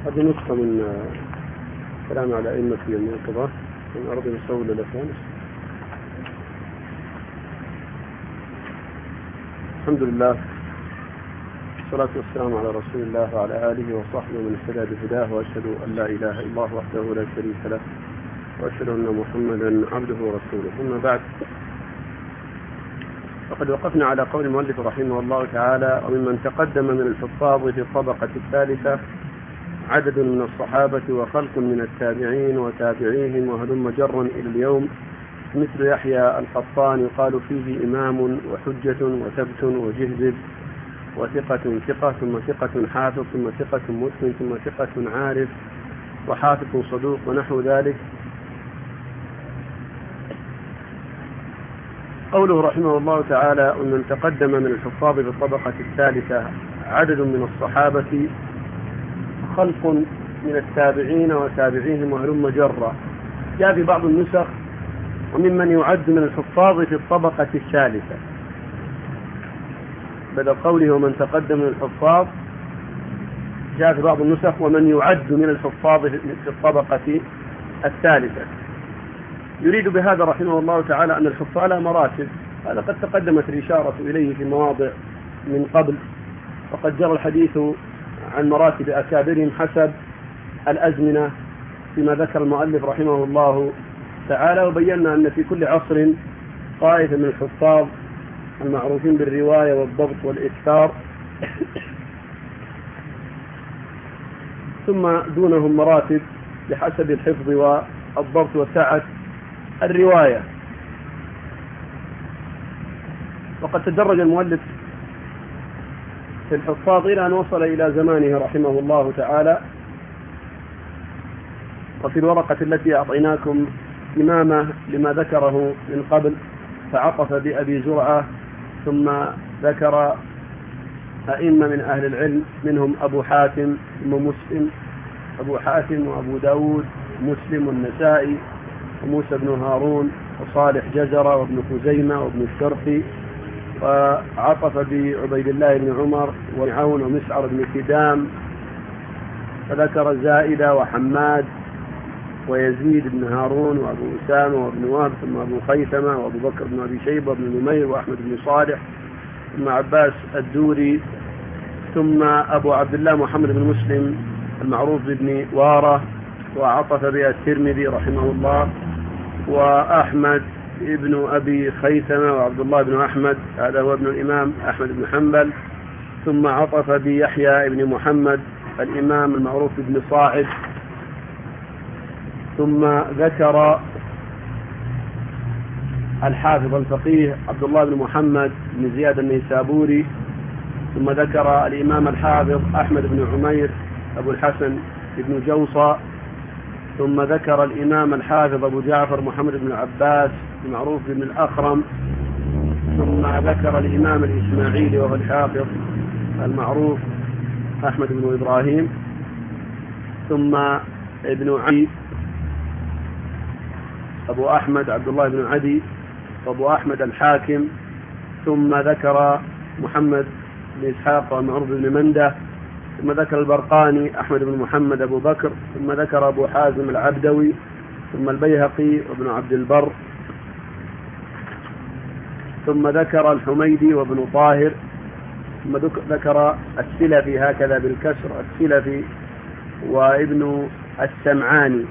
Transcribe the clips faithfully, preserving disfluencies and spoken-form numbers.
هذه نسخة من كلام على أئمة المنقبة من أرض الصول الأفغان. الحمد لله والصلاة والسلام على رسول الله وعلى آله وصحبه من اهتدى بهداه، وأشهد أن لا إله إلا الله وحده لا شريك له، وأشهد أن محمدا عبده ورسوله. ثم بعد، فقد وقفنا على قول المؤلف رحمه الله تعالى: وممن تقدم من الحفاظ في الطبقة الثالثة عدد من الصحابة وخلق من التابعين وتابعيهم وهلم جرا إلى اليوم، مثل يحيى القطان يقال فيه إمام وحجة وثبت وجهزب وثقة ثقة ثم ثقة حافظ ثم ثقة مسلم ثم ثقة عارف وحافظ صدوق ونحو ذلك. قوله رحمه الله تعالى: ومن تقدم من الحفاظ بالطبقة الثالثة عدد من الصحابة خلق من التابعين وتابعيهم وهلم جرا، جاء في بعض النسخ وممن يعد من الحفاظ في الطبقة الثالثة، بدل قوله ومن تقدم من الحفاظ جاء في بعض النسخ ومن يعد من الحفاظ في الطبقة الثالثة. يريد بهذا رحمه الله تعالى أن الحفاظ على مراتب، هذا قد تقدمت الإشارة إليه في مواضع من قبل، وقد جرى الحديث عن مراتب أكابرهم حسب الأزمنة فيما ذكر المؤلف رحمه الله تعالى، وبينا أن في كل عصر طائفة من الحفاظ المعروفين بالرواية والضبط والإكثار، ثم دونهم مراتب بحسب الحفظ والضبط وسعة الرواية. وقد تدرج المؤلف في الحفاظ إلى أن وصل إلى زمانه رحمه الله تعالى. وفي الورقة التي أعطيناكم إمامة لما ذكره من قبل، فعطف بأبي زرعة، ثم ذكر أئمة من أهل العلم منهم أبو حاتم ثم مسلم، أبو حاتم وأبو داود مسلم والنسائي وموسى بن هارون وصالح جزرة وابن خزيمة وابن الشرقي، وعطف بعبيد الله بن عمر وعون ومسعر بن كدام، فذكر زائدة وحماد ويزيد بن هارون وأبو أسامة وابن وهب ثم أبو خيثمة وأبو بكر بن أبي شيبة وابن نمير وأحمد بن صالح ثم عباس الدوري ثم أبو عبد الله محمد بن مسلم المعروف بن وارة، وعطف بها الترمذي رحمه الله، وأحمد ابن أبي خيثمة وعبد الله بن أحمد، هذا هو ابن الإمام أحمد بن حنبل، ثم عطف بيحيى ابن محمد الإمام المعروف بن صاعد، ثم ذكر الحافظ الفقيه عبد الله بن محمد بن زياد النيسابوري، ثم ذكر الإمام الحافظ أحمد بن عمير أبو الحسن بن جوصى، ثم ذكر الإمام الحافظ أبو جعفر محمد بن عباس المعروف بن الأخرم، ثم ذكر الإمام الإسماعيلي وهو الحافظ المعروف أحمد بن إبراهيم، ثم ابن عدي أبو أحمد عبد الله بن عدي وأبو أحمد الحاكم، ثم ذكر محمد بن إسحاق المعروف بن منده، ثم ذكر البرقاني أحمد بن محمد أبو بكر، ثم ذكر أبو حازم العبدوي، ثم البيهقي وابن عبد البر، ثم ذكر الحميدي وابن طاهر، ثم ذكر السلفي هكذا بالكسر السلفي وابن السمعاني،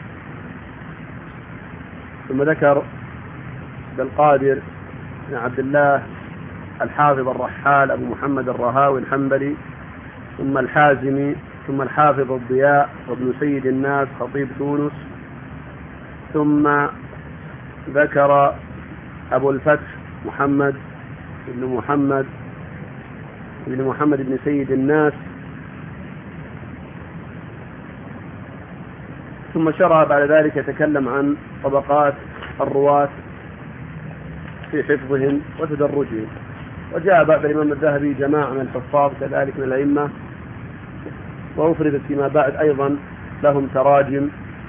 ثم ذكر بالقادر بن عبد الله الحافظ الرحال أبو محمد الرهاوي الحنبلي، ثم الحازمي، ثم الحافظ الضياء وابن سيد الناس خطيب تونس، ثم ذكر أبو الفتح محمد بن محمد بن محمد بن سيد الناس، ثم شرع بعد ذلك يتكلم عن طبقات الرواة في حفظهم وتدرجهم. وجاء بعد الإمام الذهبي جماعة من الحفاظ كذلك من الأئمة، وأفردت فيما بعد أيضا لهم تراجم.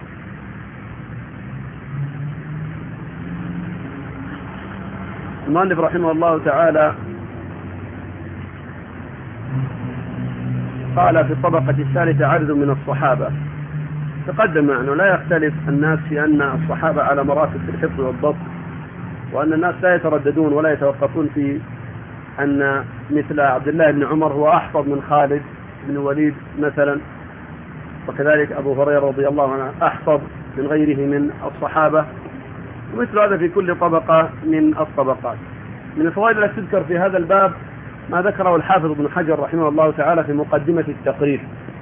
المؤلف رحمه الله تعالى قال في الطبقة الثالثة عدد من الصحابة. تقدم أنه لا يختلف الناس في أن الصحابة على مراتب في الحفظ والضبط، وأن الناس لا يترددون ولا يتوقفون في أن مثل عبد الله بن عمر هو أحفظ من خالد بن الوليد مثلا، وكذلك أبو هريرة رضي الله عنه أحفظ من غيره من الصحابة، ومثل هذا في كل طبقة من الطبقات. من الفوائد التي تذكر في هذا الباب ما ذكره الحافظ ابن حجر رحمه الله تعالى في مقدمة التقريب.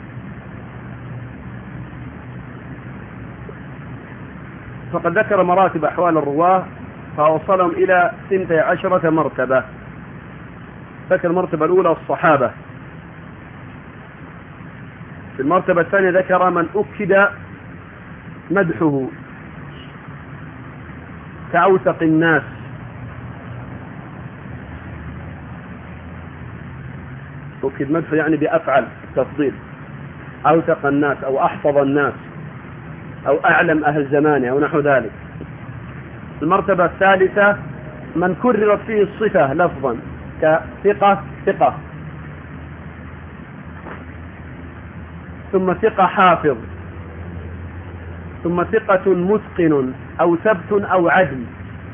فقد ذكر مراتب أحوال الرواة فوصلهم إلى ثنتي عشرة مرتبة. ذكر المرتبة الأولى الصحابة، في المرتبة الثانية ذكر من أكد مدحه كأوثق الناس، أكد مدحه يعني بأفعل تفضيل، أوثق الناس أو أحفظ الناس أو أعلم أهل زمانه أو نحو ذلك. المرتبة الثالثة من كررت فيه الصفة لفظا كثقة ثقة، ثم ثقة حافظ، ثم ثقة متقن أو ثبت أو عدل.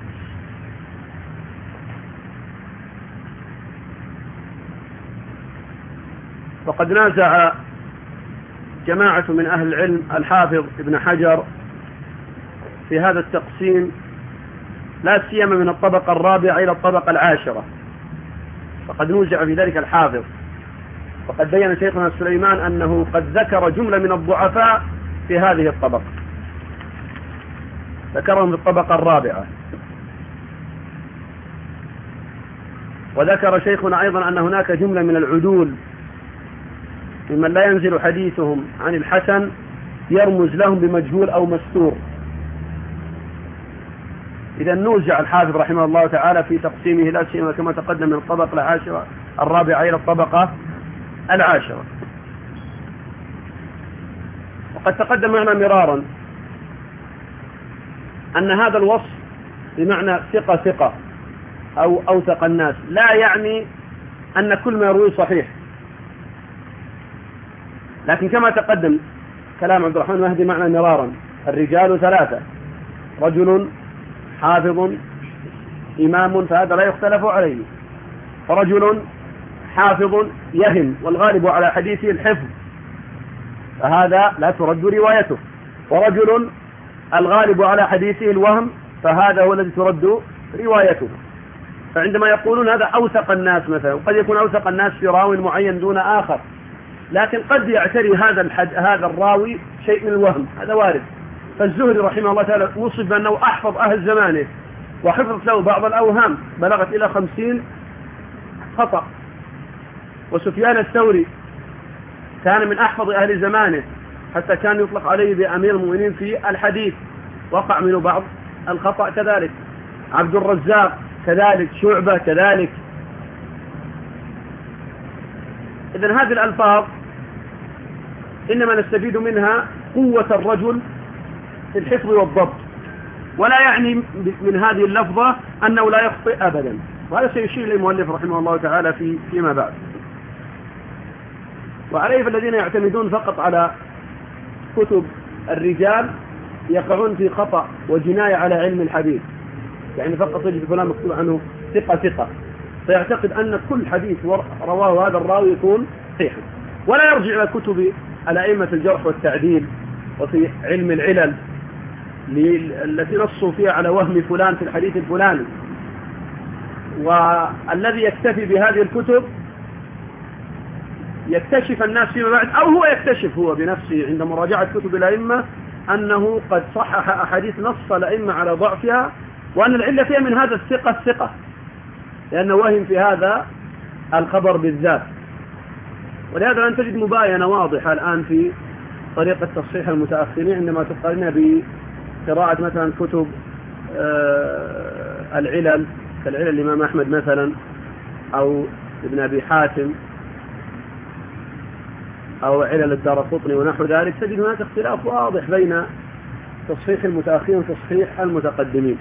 وقد نازع جماعة من أهل العلم الحافظ ابن حجر في هذا التقسيم، لا سيما من الطبقة الرابعة إلى الطبقة العاشرة، فقد نوزع في ذلك الحافظ. وقد بين شيخنا سليمان أنه قد ذكر جملة من الضعفاء في هذه الطبقة، ذكرهم في الطبقة الرابعة. وذكر شيخنا أيضا أن هناك جملة من العدول ممن لا ينزل حديثهم عن الحسن يرمز لهم بمجهول أو مستور. إذا نوزع الحافظ رحمه الله تعالى في تقسيمه لا سيما كما تقدم من الطبقة العاشرة الرابعة إلى الطبقة العاشرة. وقد تقدم معنا مرارا أن هذا الوصف بمعنى ثقة ثقة أو أوثق الناس لا يعني أن كل ما يرويه صحيح، لكن كما تقدم كلام عبد الرحمن المهدي معنا مرارا، الرجال ثلاثة: رجل حافظ إمام فهذا لا يختلف عليه، ورجل حافظ يهم والغالب على حديثه الحفظ فهذا لا ترد روايته، ورجل الغالب على حديثه الوهم فهذا هو الذي ترد روايته. فعندما يقولون هذا أوثق الناس مثلا، قد يكون أوثق الناس في راو معين دون آخر، لكن قد يعتري هذا الحد هذا الراوي شيء من الوهم، هذا وارد. فالزهري رحمه الله تعالى وصف بأنه أحفظ أهل زمانه، وحفظت له بعض الأوهام بلغت إلى خمسين خطأ. وسفيان الثوري كان من أحفظ أهل زمانه، حتى كان يطلق عليه بأمير المؤمنين في الحديث، وقع منه بعض الخطأ كذلك. عبد الرزاق كذلك، شعبة كذلك. إذن هذه الألفاظ إنما نستفيد منها قوة الرجل في الحفظ والضبط، ولا يعني من هذه اللفظة أنه لا يخطئ أبدا، وهذا سيشير إليه المؤلف رحمه الله تعالى في فيما بعد. وعليه فالذين يعتمدون فقط على كتب الرجال يقعون في خطأ وجناية على علم الحديث، يعني فقط يجد فلان مكتوب عنه ثقة ثقة، فيعتقد أن كل حديث رواه هذا الراوي يكون صحيحا، ولا يرجع إلى كتب الأئمة الجرح والتعديل وفي علم العلل التي نصوا فيها على وهم فلان في الحديث الفلاني. والذي يكتفي بهذه الكتب يكتشف الناس فيما بعد، أو هو يكتشف هو بنفسه عند مراجعة كتب الأئمة أنه قد صحح أحاديث نص الأئمة على ضعفها، وأن العلة فيها من هذا الثقة الثقة، لأنه وهم في هذا الخبر بالذات. ولهذا لن تجد مباينة واضحة الآن في طريقة تصحيح المتأخرين عندما تقارنها بقراءة مثلا كتب العلل كالعلل الإمام أحمد مثلا، أو ابن أبي حاتم، أو علل الدارقطني ونحو ذلك، تجد هناك اختلاف واضح بين تصحيح المتأخرين وتصحيح المتقدمين.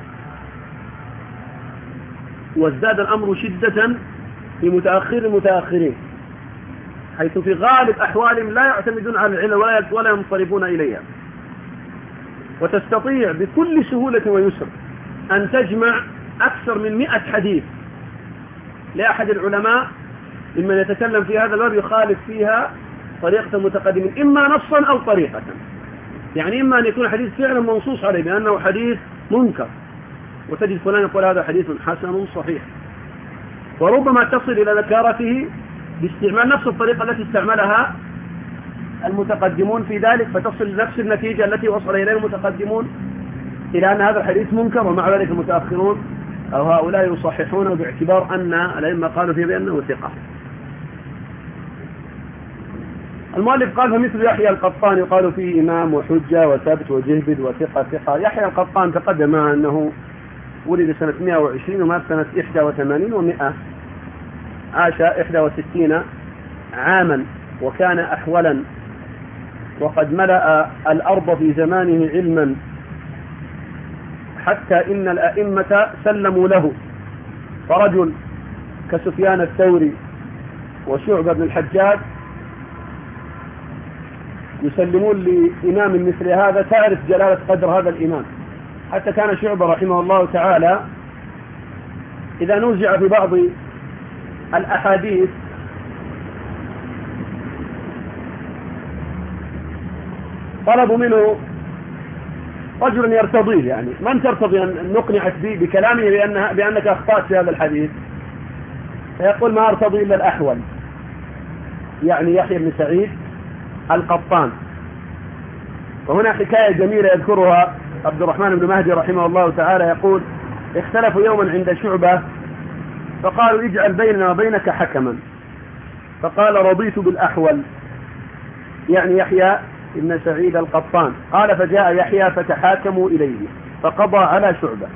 وازداد الأمر شدة في متأخر المتأخرين، حيث في غالب أحوالهم لا يعتمدون على العلة ولا ولا ينصرفون إليها، وتستطيع بكل سهولة ويسر أن تجمع أكثر من مئة حديث لأحد العلماء ممن يتكلم في هذا الباب يخالف فيها طريقة المتقدمين، إما نصا أو طريقة. يعني إما أن يكون حديث فعلا منصوص عليه بأنه حديث منكر، وتجد فلان يقول هذا حديث حسن صحيح، وربما تصل إلى ذكارته باستعمال نفس الطريقة التي استعملها المتقدمون في ذلك، فتصل نفس النتيجة التي وصل إليها المتقدمون إلى أن هذا الحديث منكر، ومع ذلك المتأخرون أو هؤلاء يصححونه باعتبار أن الأئمة قالوا فيه بأنه ثقة. المؤلف قال فمثل يحيى القطان يقال فيه إمام وحجة وثبت وجهبد وثقة ثقة. يحيى القطان تقدم أنه ولد سنة مئة وعشرين ومات سنة إحدى وثمانين ومئة، عاش إحدى وستين عاما، وكان أحولا، وقد ملأ الأرض في زمانه علما حتى إن الأئمة سلموا له، فرجل كسفيان الثوري وشعبة بن الحجاج يسلمون لإمام مثل هذا، تعرف جلالة قدر هذا الإمام. حتى كان شعبة رحمه الله تعالى إذا نوزع في بعض الأحاديث طلبوا منه رجلا يرتضيه، يعني من ترتضي أن نقنعك به بكلامه بأنها بأنك أخطأت في هذا الحديث؟ فيقول ما أرتضي إلا الأحول، يعني يحيى بن سعيد القطان. وهنا حكاية جميلة يذكرها عبد الرحمن بن مهدي رحمه الله تعالى، يقول اختلفوا يوما عند شعبة فقالوا اجعل بيننا وبينك حكما، فقال رضيت بالأحول، يعني يحيى بن سعيد القطان. قال فجاء يحيى فتحاكموا إليه فقضى على شعبة،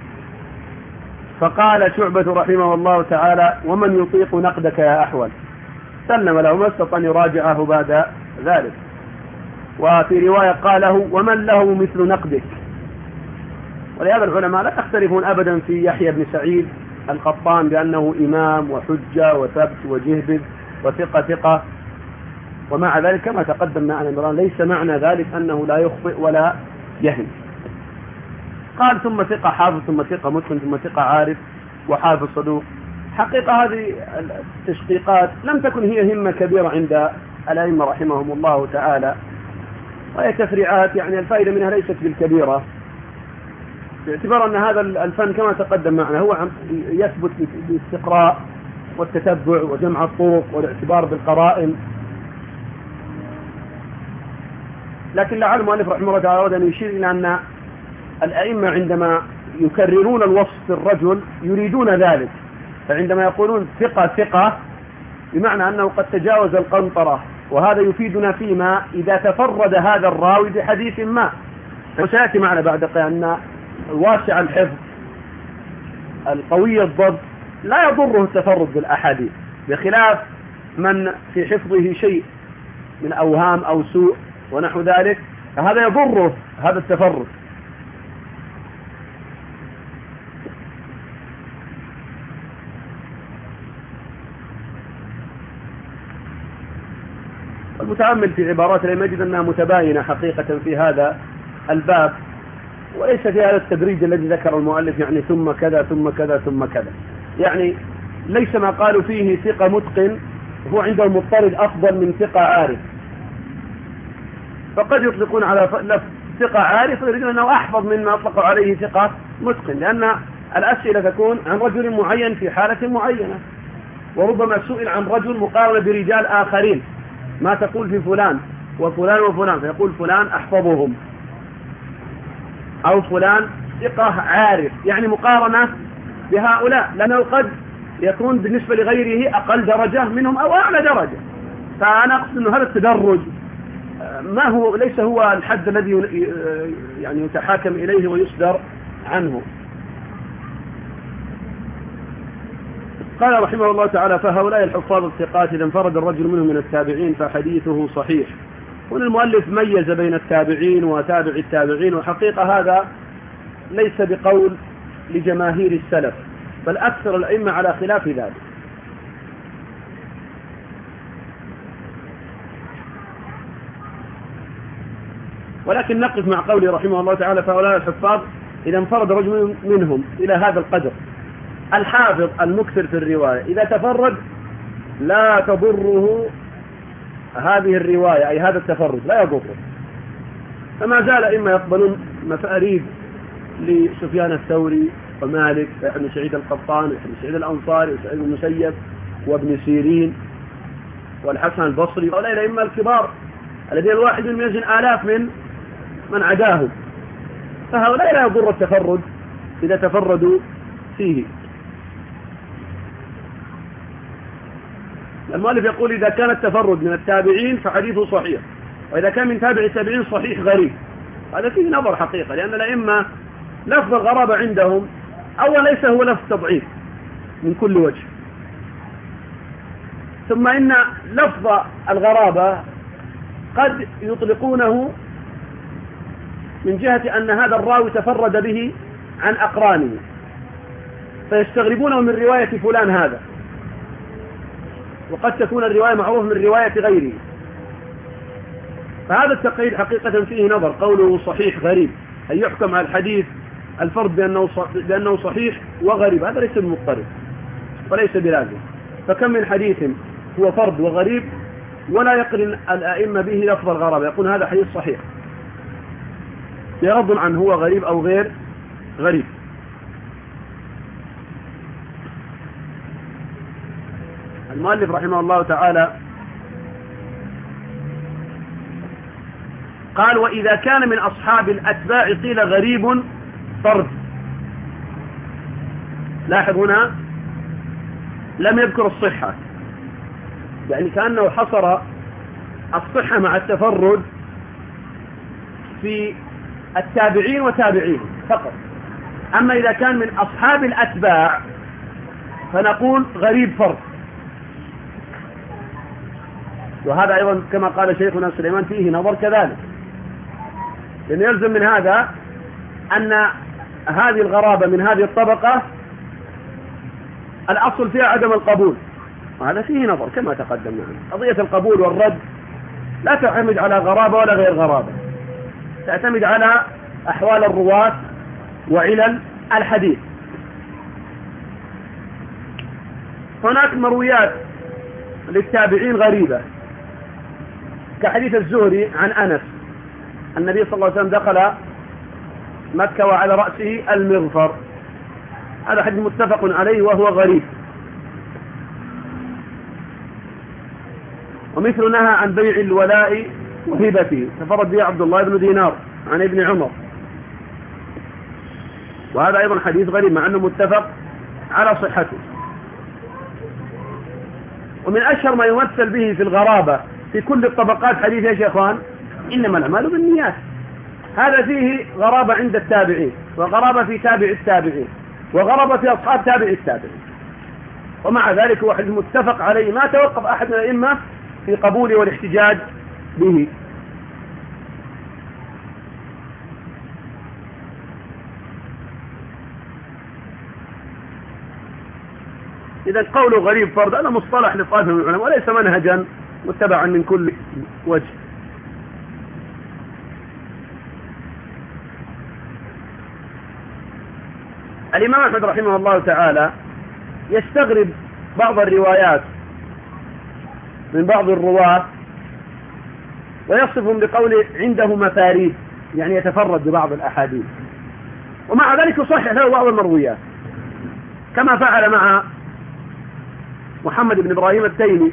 فقال شعبة رحمه الله تعالى ومن يطيق نقدك يا أحول؟ سلم له، ما استطاع أن يراجعه بعد ذلك. وفي رواية قاله ومن له مثل نقدك. ولهذا العلماء لا يختلفون أبدا في يحيى بن سعيد القطان بأنه إمام وحجة وثبت وجهبذ وثقة ثقة، ومع ذلك كما تقدم معنا مران ليس معنى ذلك أنه لا يخطئ ولا يهم. قال ثم ثقة حافظ ثم ثقة متقن ثم ثقة عارف وحافظ صدوق. حقيقة هذه التشقيقات لم تكن هي همة كبيرة عند الأئمة رحمهم الله تعالى، وهي تفريعات يعني الفائدة منها ليست بالكبيرة، باعتبار أن هذا الفن كما تقدم معنا هو يثبت بالاستقراء والتتبع وجمع الطرق والاعتبار بالقرائن. لكن لعل المؤلف رحمه الله تعالى أن يشير إلى أن الأئمة عندما يكررون الوصف في الرجل يريدون ذلك، فعندما يقولون ثقة ثقة بمعنى أنه قد تجاوز القنطرة، وهذا يفيدنا فيما إذا تفرد هذا الراوي بحديث ما. وسيأتي معنا بعد أن واسع الحفظ القوي الضبط لا يضره التفرد بالأحاديث، بخلاف من في حفظه شيء من أوهام أو سوء ونحو ذلك، فهذا يضره هذا التفرد. المتأمل في عبارات لم يجد أنها متباينة حقيقة في هذا الباب، وليس في هذا التدريج الذي ذكر المؤلف يعني ثم كذا ثم كذا ثم كذا، يعني ليس ما قالوا فيه ثقة متقن هو عند المضطرد أفضل من ثقة عارف، فقد يطلقون على لفظ ثقة عارف ويريدون أنه أحفظ مما أطلقوا عليه ثقة متقن، لأن الأسئلة تكون عن رجل معين في حالة معينة، وربما سئل عن رجل مقارنة برجال آخرين، ما تقول في فلان وفلان وفلان، فيقول فلان أحفظهم، أو فلان ثقة عارف، يعني مقارنة بهؤلاء، لأنه قد يكون بالنسبة لغيره أقل درجة منهم أو أعلى درجة. فأنا أقصد أن هذا التدرج ما هو ليس هو الحد الذي يعني يتحاكم إليه ويصدر عنه. قال رحمه الله تعالى فهؤلاء الحفاظ الثقات إذا انفرد الرجل منهم من التابعين فحديثه صحيح. هنا المؤلف ميز بين التابعين وتابع التابعين، وحقيقة هذا ليس بقول لجماهير السلف، بل أكثر الأئمة على خلاف ذلك. ولكن نقف مع قوله رحمه الله تعالى فهؤلاء الحفاظ إذا انفرد رجل منهم إلى هذا القدر. الحافظ المكثر في الرواية إذا تفرد لا تضره هذه الرواية، أي هذا التفرد لا يضره. فما زال إما يقبلون مفاريد لسفيان الثوري ومالك وابن سعيد القطان وابن سعيد الأنصاري وسعيد المسيب وابن سيرين والحسن البصري، وهؤلاء الأئمة الكبار الذين الواحد من يزن آلاف من من عداهم، فهؤلاء لا يضر التفرد إذا تفردوا فيه. المؤلف يقول إذا كان التفرد من التابعين فحديثه صحيح، وإذا كان من تابع التابعين صحيح غريب. هذا فيه نظر حقيقة، لأن الأئمة لفظ الغرابة عندهم أولا ليس هو لفظ تضعيف من كل وجه، ثم إن لفظ الغرابة قد يطلقونه من جهة أن هذا الراوي تفرد به عن أقرانه فيستغربونه من رواية فلان هذا، وقد تكون الرواية معروف من رواية غيره. فهذا التقييد حقيقة فيه نظر. قوله صحيح غريب أي يحكم على الحديث الفرد بأنه بأنه صحيح وغريب، هذا ليس بمضطرد وليس بلازم. فكم من حديث هو فرد وغريب ولا يقرن الأئمة به لفظ الغرابة، يقول هذا حديث صحيح بغض عن هو غريب أو غير غريب. المؤلف رحمه الله تعالى قال وإذا كان من أصحاب الأتباع قيل غريب فرد. لاحظ هنا لم يذكر الصحة، يعني كأنه حصر الصحة مع التفرد في التابعين وتابعين فقط. أما إذا كان من أصحاب الأتباع فنقول غريب فرد. وهذا أيضا كما قال شيخنا سليمان فيه نظر كذلك، لأن يلزم من هذا أن هذه الغرابة من هذه الطبقة الأصل فيها عدم القبول، وهذا فيه نظر كما تقدم معنا. قضية القبول والرد لا تعتمد على غرابة ولا غير غرابة، تعتمد على أحوال الرواة وعلل الحديث. هناك مرويات للتابعين غريبة كحديث الزهري عن أنس النبي صلى الله عليه وسلم دخل مكة وعلى رأسه المغفر، هذا حديث متفق عليه وهو غريب. ومثل نهى عن بيع الولاء وهبته تفرد به عبد الله بن دينار عن ابن عمر، وهذا أيضا حديث غريب مع أنه متفق على صحته. ومن أشهر ما يمثل به في الغرابة في كل الطبقات حديث يا شيخان إنما الأعمال بالنيات، هذا فيه غرابة عند التابعين وغرابة في تابع التابعين وغرابة في أصحاب تابع التابعين، ومع ذلك هو حديث متفق عليه ما توقف أحد من الأئمة في قبوله والاحتجاج به. إذا قوله غريب فرد هذا مصطلح لطائفة من العلماء وليس منهجا متبعا من كل وجه. الإمام أحمد رحمه الله تعالى يستغرب بعض الروايات من بعض الرواة ويصفهم بقوله عنده مفاريد، يعني يتفرد ببعض الأحاديث، ومع ذلك يصحح له بعض المرويات كما فعل مع محمد بن إبراهيم التيمي.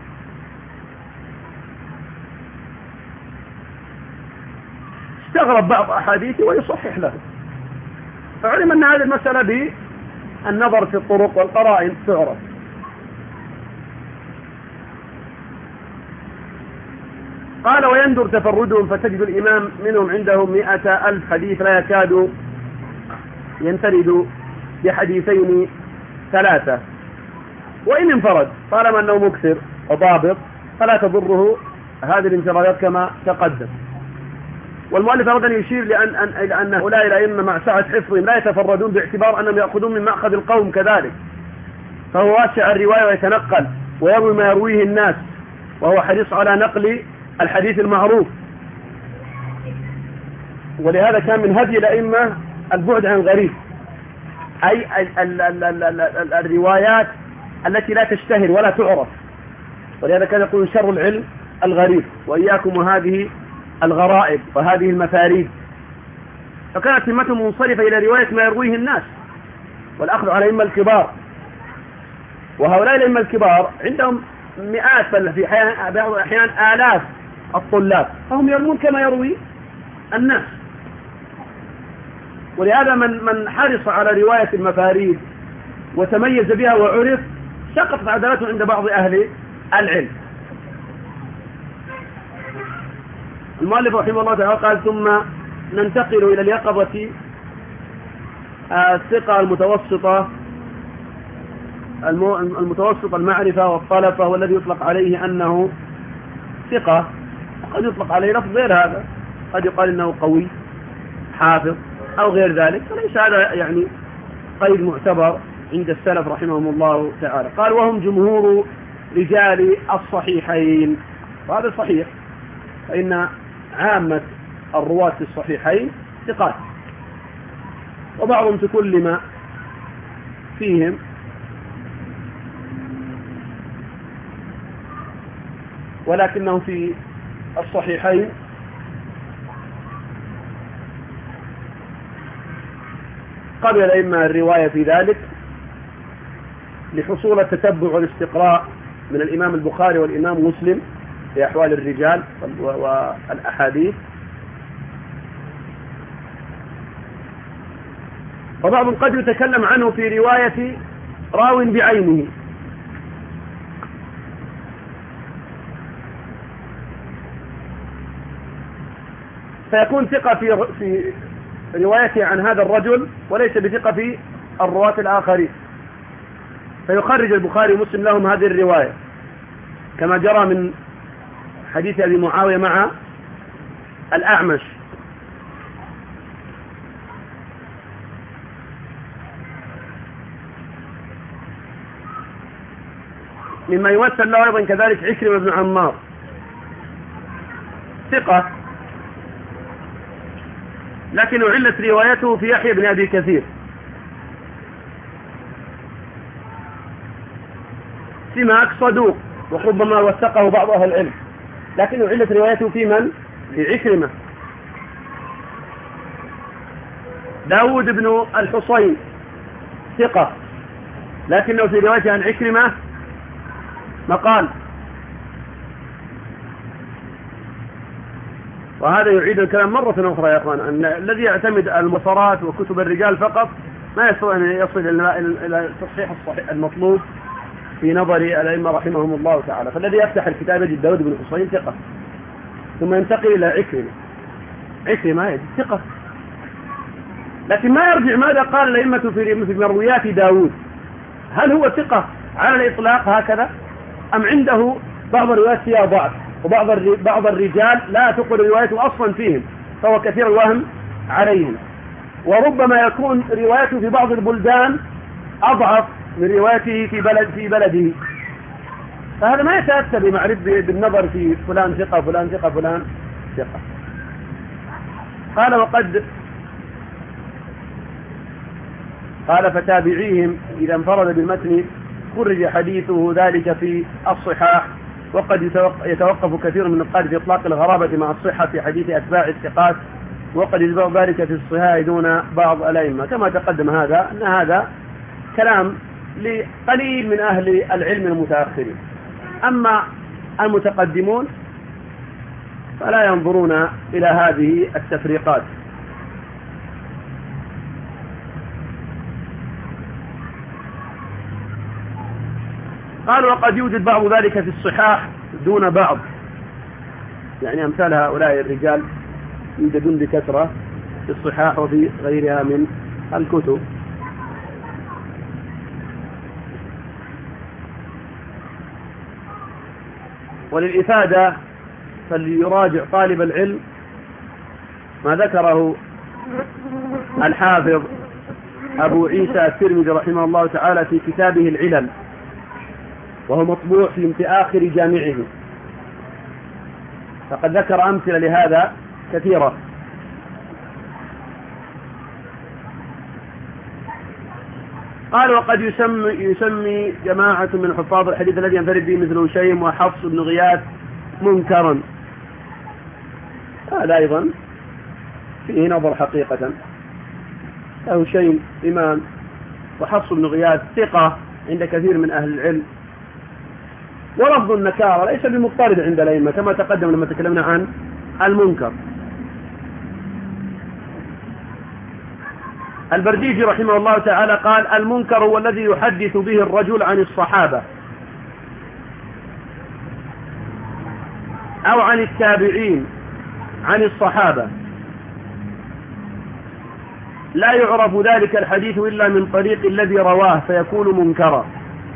استغرب بعض أحاديثه ويصحح له، فعلم أن هذه المسألة بالنظر في الطرق والقرائن تعرف. قال ويندر تفردهم فتجد الإمام منهم عندهم مئة ألف حديث لا يكاد ينفرد بحديثين ثلاثة، وإن انفرد طالما أنه مكثر وضابط فلا تضره هذه الانفرادات كما تقدم. والمؤلف أراد أن يشير لأن أن إلى أن هؤلاء الأئمة مع سعة حفظهم لا يتفردون باعتبار أنهم يأخذون من مأخذ القوم كذلك، فهو واسع الرواية ويتنقل ويروي ما يرويه الناس، وهو حريص على نقل الحديث المعروف. ولهذا كان من هدي الأئمة البعد عن الغريب، أي ال ال ال ال ال الروايات التي لا تشتهر ولا تعرف. ولهذا كان يقول شر العلم الغريب، وإياكم وهذه الغرائب وهذه المفاريد. فكانت همتهم منصرفة إلى رواية ما يرويه الناس والأخذ على الأئمة الكبار. وهؤلاء الأئمة الكبار عندهم مئات بل في بعض الأحيان آلاف الطلاب، فهم يروون كما يروي الناس. ولهذا من من حرص على رواية المفاريد وتميز بها وعرف سقطت عدالته عند بعض أهل العلم. المؤلف رحمه الله تعالى قال: ثم ننتقل إلى اليقظة الثقة المتوسطة المتوسطة المعرفة والطلب، فهو الذي يطلق عليه أنه ثقة، قد يطلق عليه لفظ غير هذا، قد يقال إنه قوي حافظ أو غير ذلك، فليس هذا يعني قيد معتبر عند السلف رحمهم الله تعالى. قال: وهم جمهور رجال الصحيحين. وهذا صحيح، فإن عامة الرواة في الصحيحين ثقات، وبعضهم تكلم فيهم، ولكنهم في الصحيحين قبل الأئمة الرواية في ذلك لحصول التتبع والاستقراء من الإمام البخاري والإمام مسلم في أحوال الرجال والأحاديث. وبعض قد يتكلم عنه في رواية راو بعينه، فيكون ثقة في في روايته عن هذا الرجل وليس بثقة في الرواة الآخرين، فيخرج البخاري ومسلم لهم هذه الرواية، كما جرى من حديث أبي معاوية مع الأعمش. مما يمثل له أيضا كذلك عكرمة بن عمار، ثقة، لكن علت روايته في يحيى بن أبي كثير. سماك صدوق وربما وثقه بعض أهل العلم، لكن علت روايته في من؟ في عكرمة. داود بن الحصين ثقة، لكنه في روايته عن عكرمة مقال. وهذا يعيد الكلام مرة أخرى يا أخوان، أن الذي يعتمد المصارات وكتب الرجال فقط ما يستطيع أن يصل إلى تصحيح الصحيح المطلوب في نظر الأئمة رحمهم الله تعالى. فالذي يفتح الكتاب يجد داود بن حصين ثقة، ثم ينتقل إلى عكرمة، عكرمة يجد ثقة، لكن ما يرجع ماذا قال الأئمة في مرويات داود، هل هو ثقة على الإطلاق هكذا أم عنده بعض الروايات فيها ضعف، وبعض بعض الرجال لا تقل روايته أصلا فيهم فهو كثير الوهم عليهم، وربما يكون روايته في بعض البلدان أضعف من روايته في بلد في بلده، فهذا ما يتأتى بمعرفة بالنظر في فلان ثقة فلان ثقة فلان ثقة. قال: وقد قال فتابعيهم إذا انفرد بالمتن خرج حديثه ذلك في الصحاح، وقد يتوقف كثير من النقاد في إطلاق الغرابة مع الصحة في حديث أتباع الثقات، وقد يتبع ذلك في الصحاح دون بعض الأئمة، كما تقدم هذا أن هذا كلام لقليل من أهل العلم المتأخرين. أما المتقدمون فلا ينظرون إلى هذه التفريقات. قال: وقد يوجد بعض ذلك في الصحاح دون بعض، يعني أمثال هؤلاء الرجال يوجدون بكثرة في الصحاح وفي غيرها من الكتب. وللإفادة فليراجع طالب العلم ما ذكره الحافظ أبو عيسى الترمذي رحمه الله تعالى في كتابه العلل، وهو مطبوع في آخر جامعه، فقد ذكر أمثلة لهذا كثيرة. قال وقد يسمي, يسمي جماعة من حفاظ الحديث الذي ينفرد به مثل هشيم وحفص بن غياث منكرا. هذا أيضا فيه نظر حقيقة. هشيم إمام وحفص بن غياث ثقة عند كثير من أهل العلم، ولفظ النكارة ليس بمضطرد عند الأئمة كما تقدم لما تكلمنا عن المنكر. البرديجي رحمه الله تعالى قال المنكر هو الذي يحدث به الرجل عن الصحابة أو عن التابعين عن الصحابة، لا يعرف ذلك الحديث إلا من طريق الذي رواه فيكون منكرا.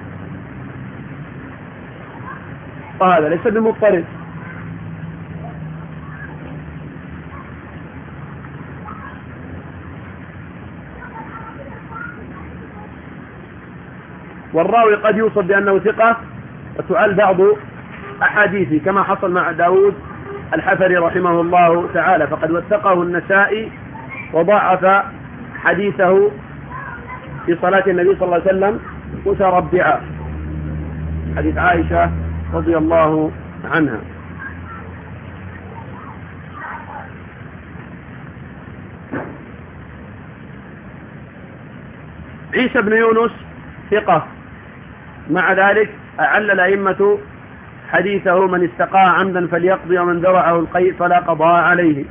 وهذا ليس بمضطرد. والراوي قد يوصف بأنه ثقة وتعل بعض أحاديثه كما حصل مع داود الحفري رحمه الله تعالى، فقد وثقه النسائي وضعف حديثه في صلاة النبي صلى الله عليه وسلم متربعا، حديث عائشة رضي الله عنها. عيسى بن يونس ثقة، مع ذلك أعل الأئمة حديثه من استقاء عمدا فليقضي ومن ذرعه القيء فلا قضاء عليه.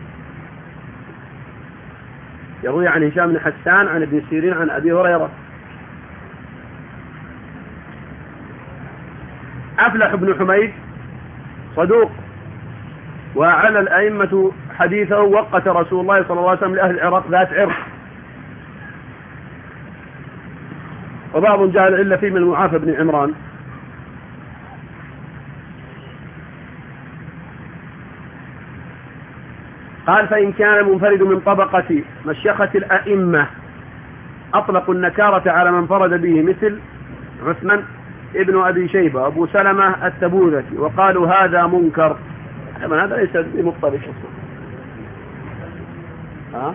يروي عن هشام بن حسان عن ابن سيرين عن أبي هريرة. أفلح بن حميد صدوق، وأعل الأئمة حديثه وقت رسول الله صلى الله عليه وسلم لأهل العراق ذات عرق، وبعض جاء العلة فيه من المعافى بن عمران. قال فإن كان منفرد من طبقة مشيخة الأئمة أطلقوا النكارة على من فرد به مثل عثمان ابن أبي شيبة أبو سلمة التبوذكي، وقالوا هذا منكر. هذا ليس بمضطرد. ها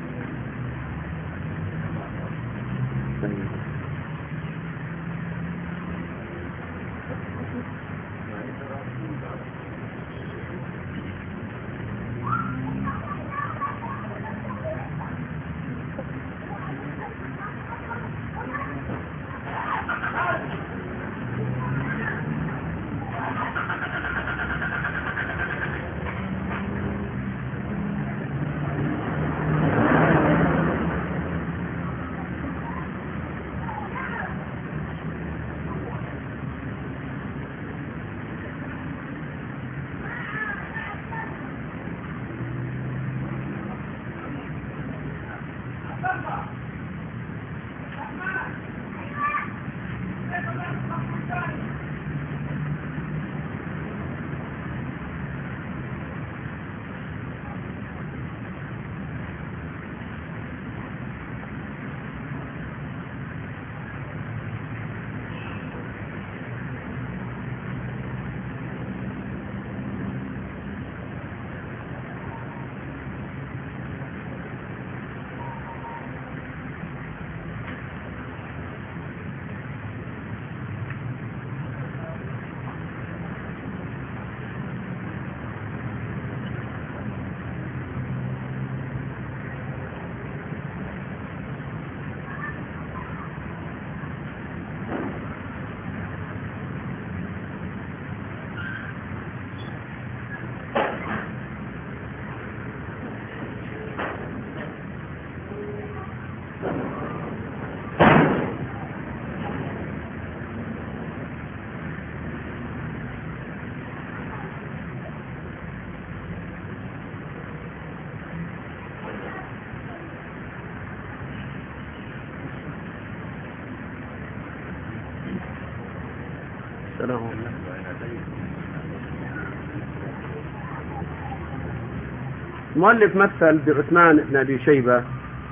المؤلف مثل بعثمان بن أبي شيبة،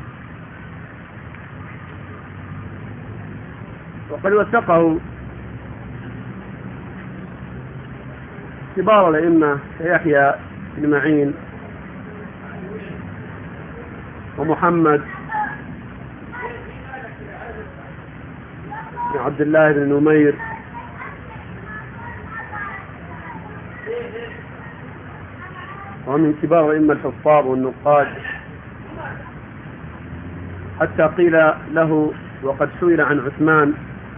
وقد وثقه كبار الأئمة كيحيى بن معين ومحمد بن عبد الله بن نمير ومن كبار أئمة الحفاظ والنقاد، حتى قيل له وقد سئل عن عثمان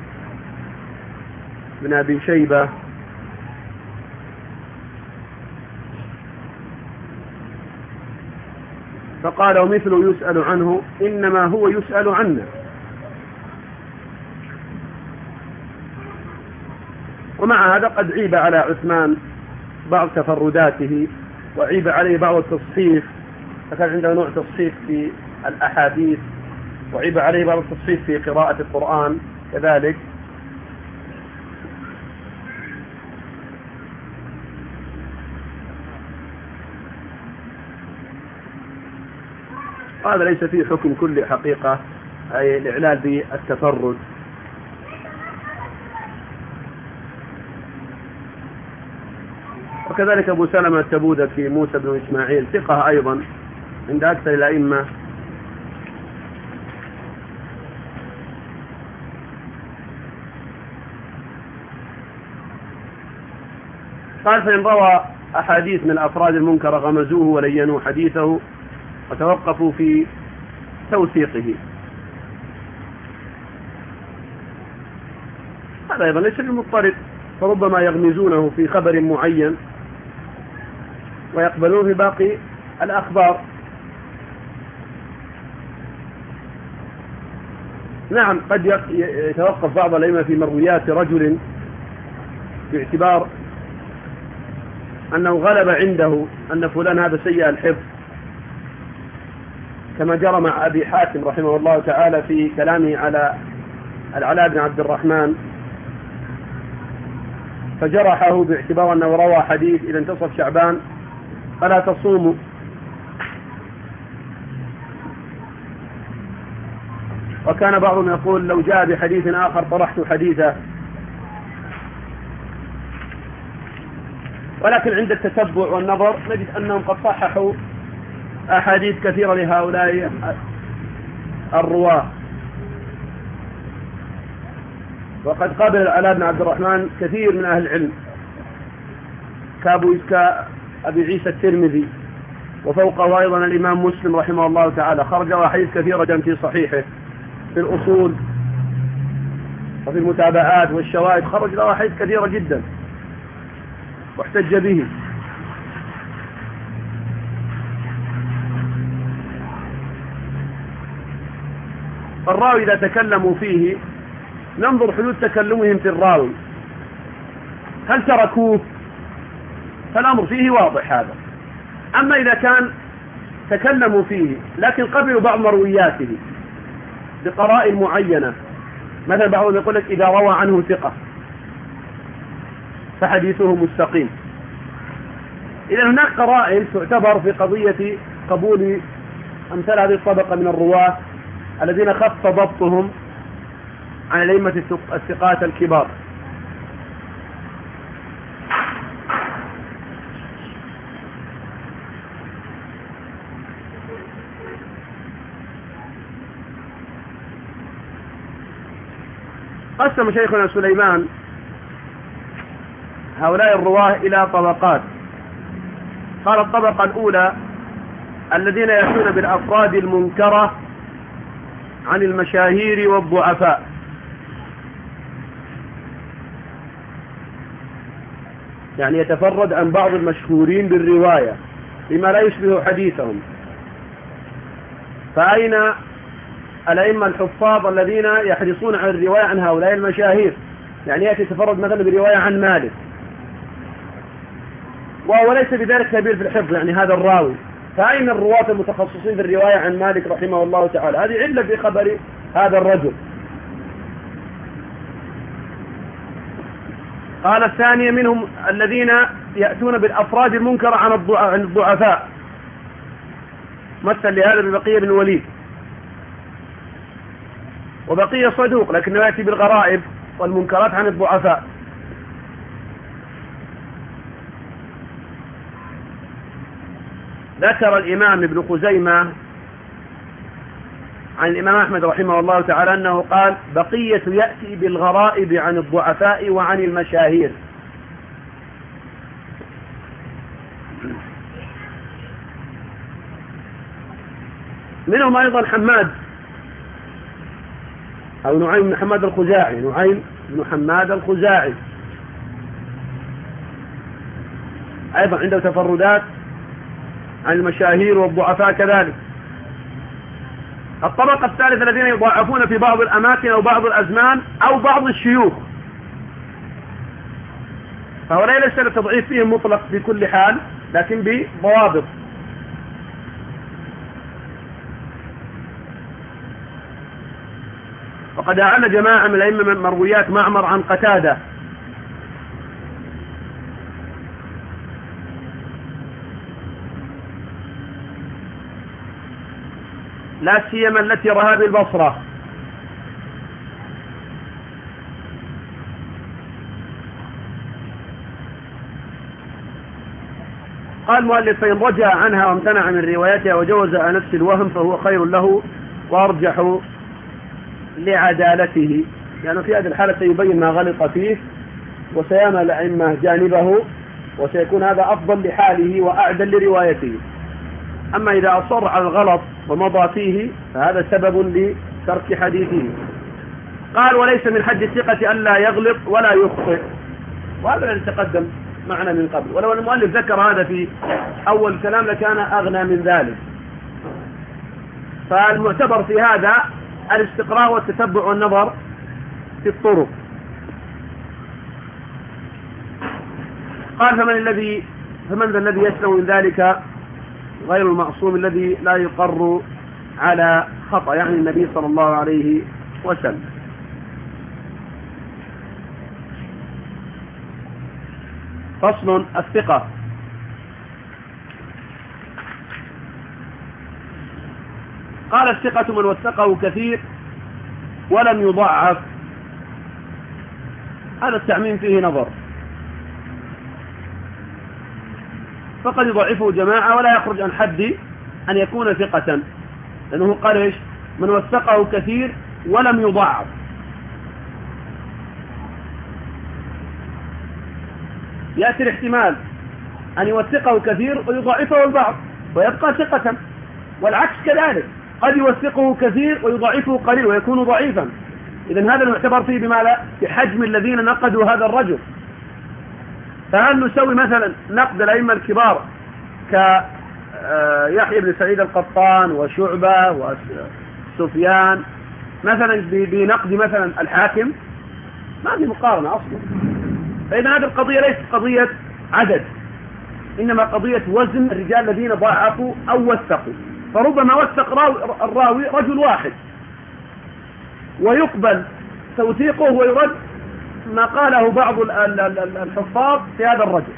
بن أبي شيبة فقال ومثله يسأل عنه إنما هو يسأل عنا. ومع هذا قد عيب على عثمان بعض تفرداته، وعيب عليه بعض التصحيف، فكان عنده نوع تصحيف في الأحاديث، وعيب عليه بعض التصحيف في قراءة القرآن كذلك. هذا ليس فيه حكم كل حقيقة، أي الإعلال بالتفرد. وكذلك أبو سلمة التبوذكي موسى بن إسماعيل ثقة أيضا عند أكثر الأئمة، قال فإن روى أحاديث من الأفراد المنكر غمزوه ولينوا حديثه وتوقفوا في توثيقه. هذا أيضا ليس بالمضطرد، فربما يغمزونه في خبر معين ويقبلون في باقي الأخبار. نعم قد يتوقف بعض الأئمة في مرويات رجل باعتبار أنه غلب عنده أن فلان هذا سيء الحفظ، كما جرى مع أبي حاتم رحمه الله تعالى في كلامه على العلاء بن عبد الرحمن، فجرحه باعتبار أنه روى حديث إذا انتصف شعبان فلا تصوموا. وكان بعضهم يقول لو جاء بحديث آخر طرحت حديثه. ولكن عند التتبع والنظر نجد أنهم قد صححوا أحاديث كثيرة لهؤلاء الرواة. وقد قابل العلاء بن عبد الرحمن كثير من أهل العلم كأبو أبي عيسى الترمذي، وفوقه أيضا الإمام مسلم رحمه الله تعالى، خرج أحاديث كثيرة في صحيحه في الأصول وفي المتابعات والشواهد، خرج له أحاديث كثيرة جدا واحتج به. الراوي إذا تكلموا فيه ننظر حدود تكلمهم في الراوي، هل تركوه؟ فالأمر فيه واضح هذا. أما إذا كان تكلموا فيه لكن قبلوا بعض مروياته بقرائن معينة، مثلا بعضهم يقول لك إذا روى عنه ثقة فحديثه مستقيم. إذا هناك قرائن تعتبر في قضية قبول أمثال هذه الطبقة من الرواة الذين خف ضبطهم عن الأئمة الثقات الكبار. قسم شيخنا سليمان هؤلاء الرواه إلى طبقات. قال الطبقة الأولى الذين يأتون بالأفراد المنكرة عن المشاهير والضعفاء، يعني يتفرد عن بعض المشهورين بالرواية بما لا يشبه حديثهم. فأين الأئمة الحفاظ الذين يحرصون على الرواية عن هؤلاء المشاهير؟ يعني يأتي يتفرد مثلا برواية عن مالك وهو ليس بذلك كبير في الحفظ، يعني هذا الراوي. فأين الرواة المتخصصين في الرواية عن مالك رحمه الله تعالى؟ هذه علة في خبر هذا الرجل. قال الثانية منهم الذين يأتون بالأفراد المنكرة عن الضعفاء، مثل لهذا ببقية بن الوليد، وبقية صدوق لكنه يأتي بالغرائب والمنكرات عن الضعفاء. ذكر الإمام ابن خزيمة عن الإمام أحمد رحمه الله تعالى أنه قال: بقية يأتي بالغرائب عن الضعفاء وعن المشاهير. منهم أيضا حماد أو نعيم بن حماد الخزاعي، نعيم بن حماد الخزاعي أيضا عنده تفردات عن المشاهير والضعفاء كذلك. الطبقة الثالثة الذين يضاعفون في بعض الأماكن أو بعض الأزمان أو بعض الشيوخ، فهؤلاء ليس التضعيف فيهم مطلق في كل حال لكن بضوابط. وقد أعلن جماعة من الأئمة من مرويات معمر عن قتادة لا سيما التي رها بالبصرة. قال المؤلف: فإن رجع عنها وامتنع من روايتها وجوز عن نفس الوهم فهو خير له وأرجح لعدالته، يعني في هذه الحالة سيبين ما غلط فيه وسيامل الأئمة جانبه وسيكون هذا أفضل لحاله وأعدل لروايته. أما إذا أصر على الغلط ومضى فيه فهذا سبب لترك حديثه. قال: وليس من حد الثقة ألا يغلط ولا يخطئ، وهذا الذي تقدم معنا من قبل، ولو المؤلف ذكر هذا في أول كلام لكان أغنى من ذلك. فالمعتبر في هذا الاستقراء والتتبع والنظر في الطرق. قال: فمن الذي فمن ذا الذي يسلم من ذلك غير المعصوم الذي لا يقر على خطأ، يعني النبي صلى الله عليه وسلم. فصل: الثقة. قال: الثقة من وثقه كثير ولم يضعف. هذا التعميم فيه نظر، فقد يضعفه جماعة ولا يخرج عن حد أن يكون ثقة، لأنه قال إيش؟ من وثقه كثير ولم يضعف. يأتي الاحتمال أن يوثقه كثير ويضعفه البعض ويبقى ثقة، والعكس كذلك، قد يوثقه كثير ويضعفه قليل ويكون ضعيفا. إذن هذا المعتبر فيه بما لا بحجم الذين نقدوا هذا الرجل. فهل نسوي مثلا نقد الأئمة الكبار كيحيى بن سعيد القطان وشعبة وسفيان مثلا بنقد مثلا الحاكم؟ ما في مقارنة أصلا. فإذن هذه القضية ليست قضية عدد، إنما قضية وزن الرجال الذين ضعفوا أو وثقوا. فربما وثق الراوي رجل واحد ويقبل توثيقه ويرد ما قاله بعض الحفاظ في هذا الرجل،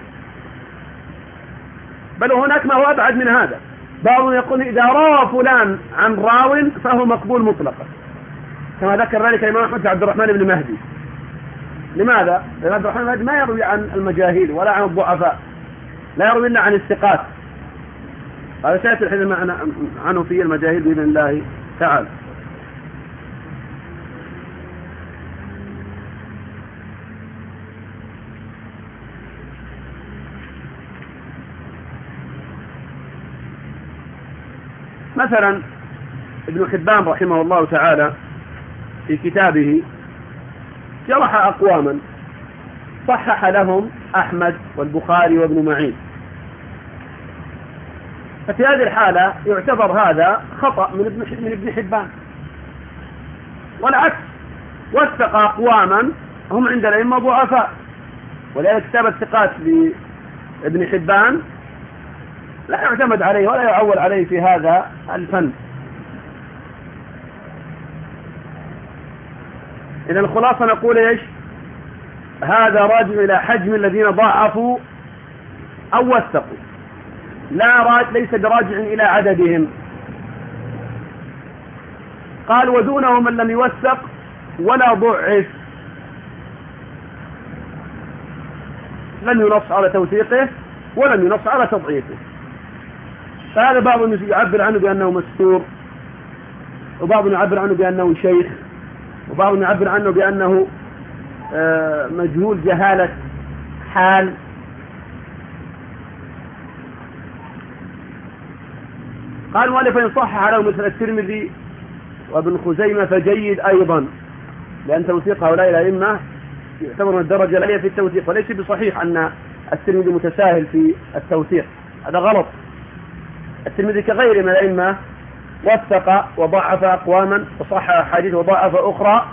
بل هناك ما هو أبعد من هذا. بعضهم يقول إذا روى فلان عن راو فهو مقبول مطلقا، كما ذكر ذلك الإمام أحمد عبد الرحمن بن مهدي. لماذا؟ لأن عبد الرحمن بن مهدي ما يروي عن المجاهيل ولا عن الضعفاء، لا يروي إلا عن الثقات. هذا سيأتي الحديث معنا عنه في المجاهيل بإذن الله تعالى. مثلا ابن حبان رحمه الله تعالى في كتابه شرح أقواما صحح لهم أحمد والبخاري وابن معين، ففي هذه الحالة يعتبر هذا خطأ من ابن من ابن حبان، والعكس وثق أقواما هم عند الأئمة ضعفاء، ولذلك كتاب الثقات لابن حبان لا يعتمد عليه ولا يعول عليه في هذا الفن. إذا الخلاصة نقول إيش؟ هذا راجع إلى حجم الذين ضعفوا أو وثقوا، لا راج ليس براجع إلى عددهم. قال: ودونه من لم يوثق ولا ضعف، لم ينص على توثيقه ولم ينص على تضعيفه. فهذا بعضهم يعبر عنه بأنه مستور، وبعضهم يعبر عنه بأنه شيخ، وبعضهم يعبر عنه بأنه مجهول جهالة حال. قال المؤلف إن صح على مثل الترمذي وابن خزيمة فجيد أيضا، لأن توثيق هؤلاء الأئمة يعتبر من الدرجة العالية في التوثيق، وليس بصحيح أن الترمذي متساهل في التوثيق، هذا غلط. الترمذي كغيره من الأئمة وثق وضعف أقواما وصح أحاديث وضعف أخرى،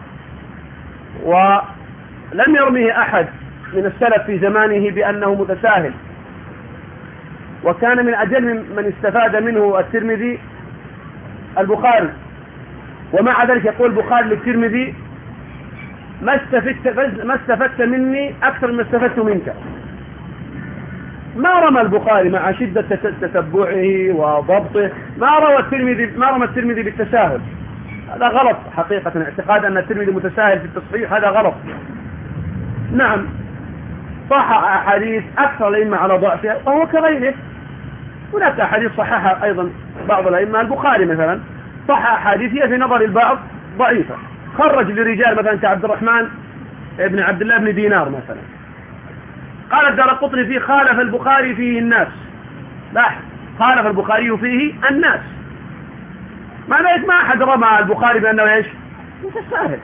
ولم يرميه أحد من السلف في زمانه بأنه متساهل. وكان من أجل من استفاد منه الترمذي البخاري، ومع ذلك يقول البخاري للترمذي ما استفدت ما استفدت مني أكثر ما استفدت منك. ما رمى البخاري مع شدة تتبعه وضبطه، ما روى الترمذي ما رمى الترمذي بالتساهل، هذا غلط حقيقة. اعتقاد أن الترمذي متساهل في التصحيح هذا غلط. نعم صح أحاديث أكثر الأئمة على ضعفها وهو كغيره، هناك أحاديث صححها أيضا بعض الأئمة، البخاري مثلا صح أحاديث هي في نظر البعض ضعيفة، خرج لرجال مثلا كعبد الرحمن ابن عبد الله بن دينار مثلا، قال الدارقطني فيه خالف البخاري فيه الناس، لا خالف البخاري فيه الناس، مع ذلك ما أحد رمى البخاري بأنه إيش متساهل.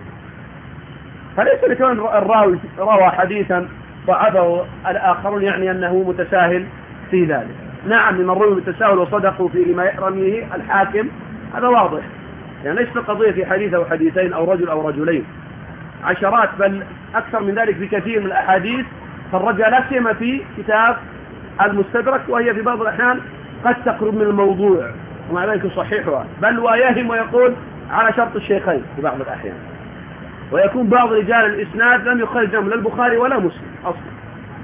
فليس لكون الراوي روى حديثا ضعفه الآخرون يعني أنه متساهل في ذلك. نعم من روي بالتساهل وصدقوا في لما يرميه الحاكم هذا واضح، يعني ليس القضية في حديث أو حديثين أو رجل أو رجلين، عشرات بل أكثر من ذلك في كثير من الأحاديث خرجها لا سيما في كتاب المستدرك، وهي في بعض الأحيان قد تقرب من الموضوع ومع ذلك يصححها، بل ويهم ويقول على شرط الشيخين في بعض الأحيان، ويكون بعض رجال الإسناد لم يخرجهم لا البخاري ولا مسلم أصلا.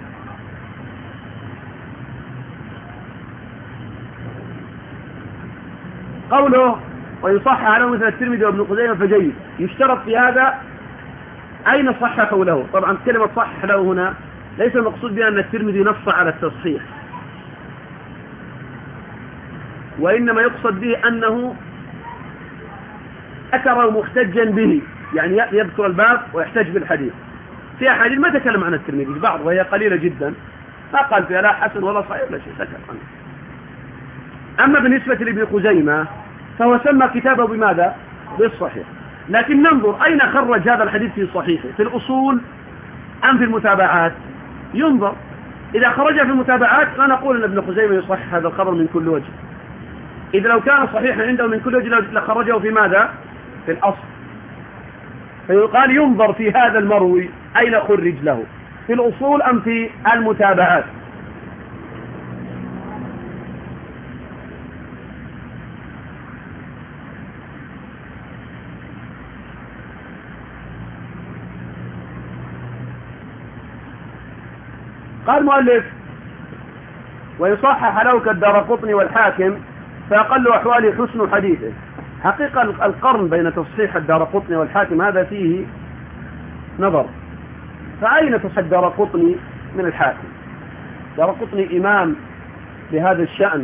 قوله ويصح على مثل الترمذي وابن خزيمة فجيد، يشترط في هذا أين صححوا له. طبعا كلمة صحح له هنا ليس المقصود بها أن الترمذي نص على التصحيح، وإنما يقصد به أنه ذكر محتجا به، يعني يذكر الباب ويحتج بالحديث. في أحاديث ما تكلم عن الترمذي بعض وهي قليلة جدا، ما قال فيها لا حسن ولا صحيح ولا شيء ذكر عنه. أما بالنسبة لابن خزيمة فهو سمى كتابه بماذا؟ بالصحيح. لكن ننظر أين خرج هذا الحديث في صحيحه، في الأصول أم في المتابعات؟ ينظر، إذا خرج في المتابعات لا نقول أن ابن خزيمة يصحح هذا الخبر من كل وجه، إذا لو كان صحيحا عنده من كل وجه لخرجه في ماذا؟ في الأصل. فيقال ينظر في هذا المروي أين خرج له، في الأصول أم في المتابعات. قال المؤلف ويصحح له كالدارقطني والحاكم فأقل أحواله حسن حديثه. حقيقة القرن بين تصحيح الدارقطني والحاكم هذا فيه نظر، فأين تصحيح الدارقطني من الحاكم؟ الدارقطني إمام بهذا الشأن،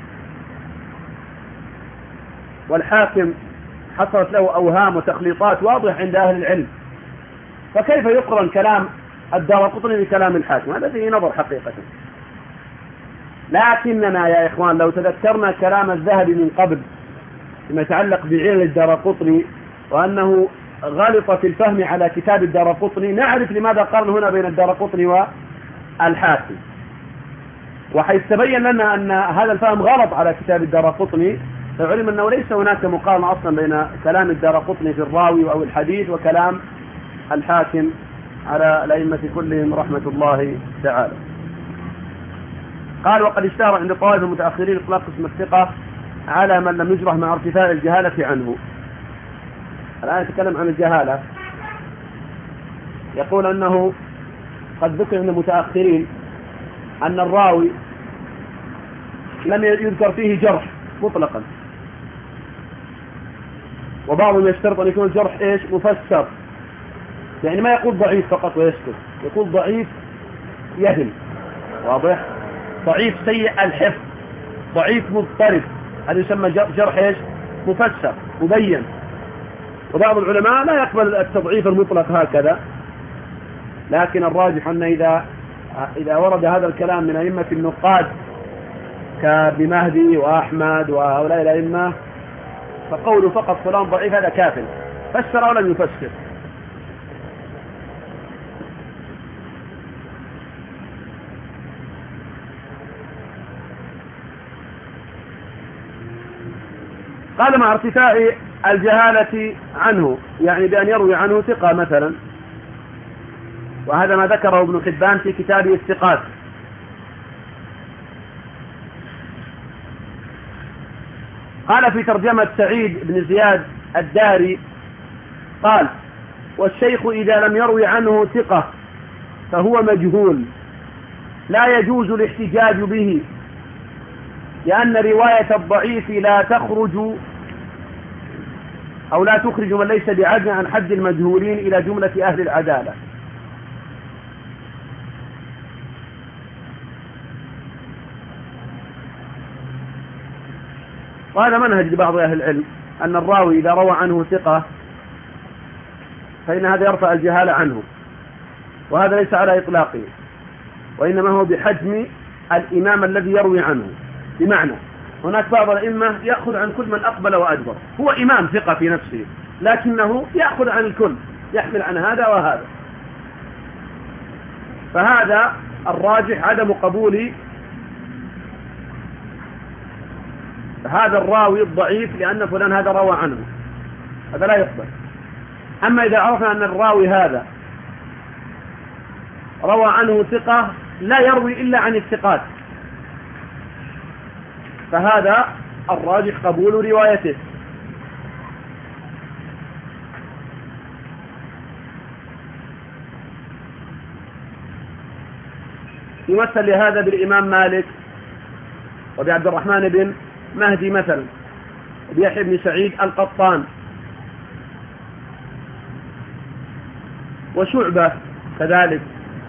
والحاكم حصلت له أوهام وتخليطات واضح عند أهل العلم، فكيف يقرن كلام الدارقطني بكلام الحاكم؟ هذا فيه نظر حقيقة. لكننا يا إخوان لو تذكرنا كلام الذهبي من قبل فيما يتعلق بعلل الدارقطني وأنه غلط في الفهم على كتاب الدارقطني، نعرف لماذا قارن هنا بين الدارقطني والحاكم، وحيث تبين لنا أن هذا الفهم غلط على كتاب الدارقطني فعلم أنه ليس هناك مقارنة أصلا بين كلام الدارقطني في الراوي أو الحديث وكلام الحاكم على الأئمة كلهم رحمة الله تعالى. قال وقد اشتهر عند طوائف المتأخرين إطلاق اسم الثقة على من لم يجرح مع ارتفاع الجهالة عنه. الآن يتكلم عن الجهالة، يقول أنه قد ذكر عند المتأخرين أن الراوي لم يذكر فيه جرح مطلقا، وبعضهم يشترط أن يكون الجرح إيش مفسر، يعني ما يقول ضعيف فقط ويسكت، يقول ضعيف يهم، واضح؟ ضعيف سيء الحفظ، ضعيف مضطرب، هذا يسمى جرح إيش مفسر مبين. وبعض العلماء لا يقبل التضعيف المطلق هكذا، لكن الراجح أن إذا إذا ورد هذا الكلام من أئمة النقاد كابن مهدي وأحمد وهؤلاء الأئمة فقوله فقط فلان ضعيف هذا كافٍ، فسر ولم يفسر. قال مع ارتفاع الجهالة عنه، يعني بأن يروي عنه ثقة مثلا، وهذا ما ذكره ابن حبان في كتابه الثقات. قال في ترجمة سعيد بن زياد الداري قال: والشيخ إذا لم يروي عنه ثقة فهو مجهول لا يجوز الاحتجاج به، لأن رواية الضعيف لا تخرج أو لا تخرج من ليس بعدل عن حد المجهولين إلى جملة أهل العدالة. وهذا منهج لبعض أهل العلم أن الراوي إذا روى عنه ثقة فإن هذا يرفع الجهالة عنه، وهذا ليس على إطلاقه، وإنما هو بحجم الإمام الذي يروي عنه. بمعنى هناك بعض الأئمة يأخذ عن كل من أقبل وأدبر، هو إمام ثقة في نفسه، لكنه يأخذ عن الكل، يحمل عن هذا وهذا، فهذا الراجح عدم قبول هذا الراوي الضعيف لأن فلان هذا روى عنه، هذا لا يقبل. أما إذا عرفنا أن الراوي هذا روى عنه ثقة لا يروي إلا عن الثقات، فهذا الراجح قبول روايته. يمثل لهذا بالإمام مالك وبعبد الرحمن بن مهدي مثلا، وبيحيى بن سعيد القطان، وشعبة كذلك،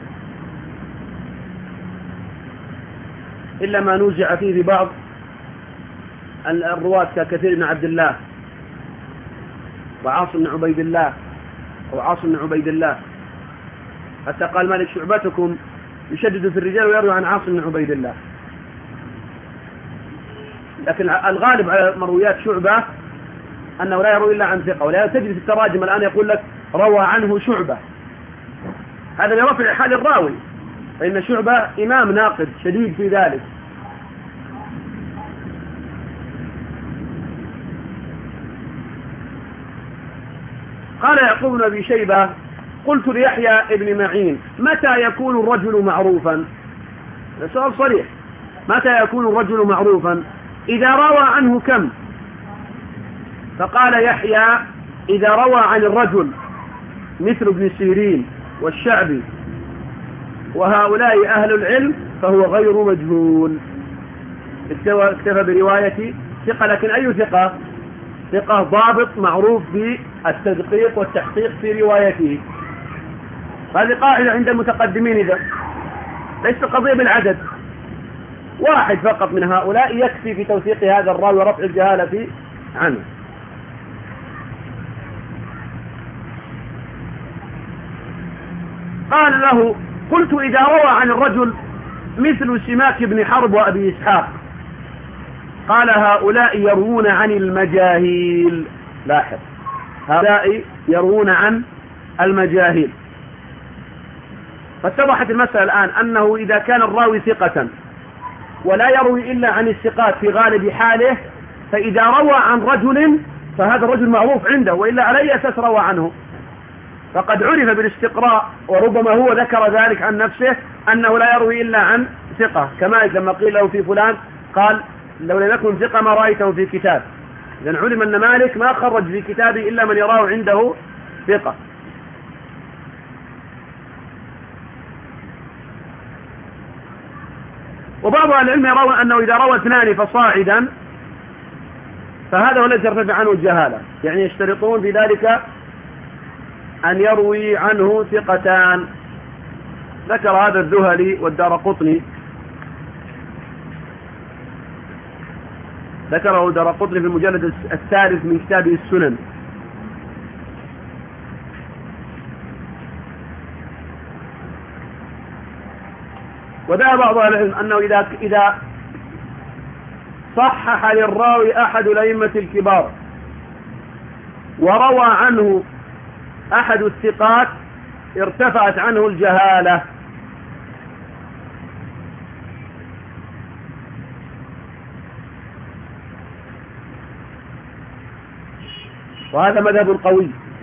إلا ما نوزع فيه في بعض الرواة ككثير بن عبد الله وعاصم بن عبيد الله أو عاصم بن عبيد الله، حتى قال مالك: شعبتكم يشدد في الرجال ويروي عن عاصم بن عبيد الله. لكن الغالب على مرويات شعبة أنه لا يروي إلا عن ثقة، ولا تجد في التراجم الآن يقول لك روى عنه شعبة، هذا لرفع حال الراوي، فإن شعبة إمام ناقد شديد في ذلك. قال يعقوب بن أبي شيبة: قلت ليحيى ابن معين: متى يكون الرجل معروفا؟ هذا سؤال صريح، متى يكون الرجل معروفا؟ إذا روى عنه كم؟ فقال يحيى: إذا روى عن الرجل مثل ابن سيرين والشعبي وهؤلاء أهل العلم فهو غير مجهول. اكتفى برواية ثقة، لكن أي ثقة؟ ثقة ضابط معروف بالتدقيق والتحقيق في روايته. هذه قاعدة عند المتقدمين، إذا ليست قضية بالعدد، واحد فقط من هؤلاء يكفي في توثيق هذا الراوي ورفع الجهالة عنه. قال له: قلت إذا روى عن الرجل مثل سماك بن حرب وأبي إسحاق. قال: هؤلاء يروون عن المجاهيل. لاحظ، هؤلاء يروون عن المجاهيل. فاتضحت المسألة الآن أنه إذا كان الراوي ثقة ولا يروي إلا عن الثقات في غالب حاله، فإذا روى عن رجل فهذا الرجل معروف عنده، وإلا على أي أساس روى عنه؟ فقد عرف بالاستقراء، وربما هو ذكر ذلك عن نفسه أنه لا يروي إلا عن ثقة، كما لما قيل له في فلان قال: لو لم يكن ثقة ما رأيته في كتاب. إذن علم أن مالك ما خرج في كتابه إلا من يراه عنده ثقة. وبعض أهل العلم يرون أنه إذا روى اثنان فصاعدا فهذا هو الذي يرتفع عنه الجهالة، يعني يشترطون في ذلك أن يروي عنه ثقتان. ذكر هذا الذهلي والدارقطني. ذكره دارقطني في المجلد الثالث من كتابه السنن. وذهب بعض أهل العلم أنه إذا إذا صحح للراوي أحد الأئمة الكبار وروى عنه أحد الثقات ارتفعت عنه الجهالة. وهذا مذهب قوي.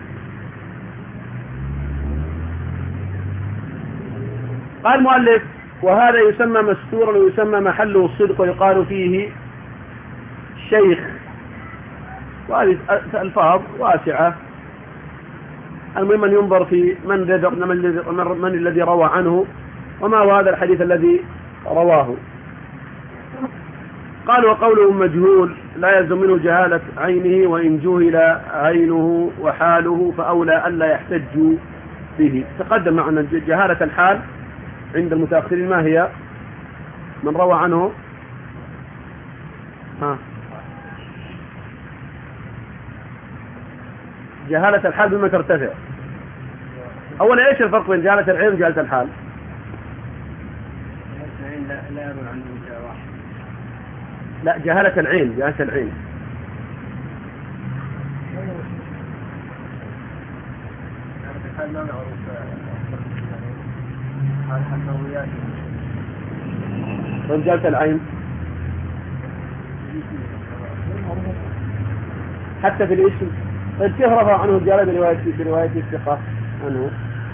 قال المؤلف: وهذا يسمى مستورا ويسمى محله الصدق ويقال فيه شيخ. وهذه الألفاظ واسعة. المهم أن ينظر في من, من الذي روى عنه وما هو هذا الحديث الذي رواه. قال: وقوله مجهول لا يلزم منه جهالة عينه، وإن جهل عينه وحاله فأولى ألا يحتج به. تقدم معنا جهالة الحال عند المتأخرين ما هي؟ من روى عنه ها جهالة الحال بما ترتفع. أولا إيش الفرق بين جهالة العين وجهالة الحال؟ لا، جهالة العين جهالة العين جهالة العين حتى في الاسم. طيب كيف رفع عنه الجهالة برواية برواية الثقة عنه؟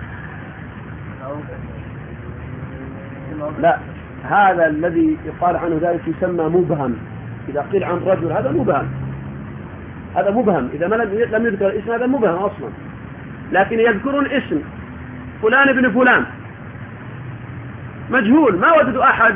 لا، هذا الذي يقال عنه ذلك يسمى مبهم. إذا قيل عن رجل هذا مبهم، هذا مبهم. إذا ما لم يذكر الاسم هذا مبهم أصلا. لكن يذكرون اسم فلان ابن فلان مجهول، ما وجد أحد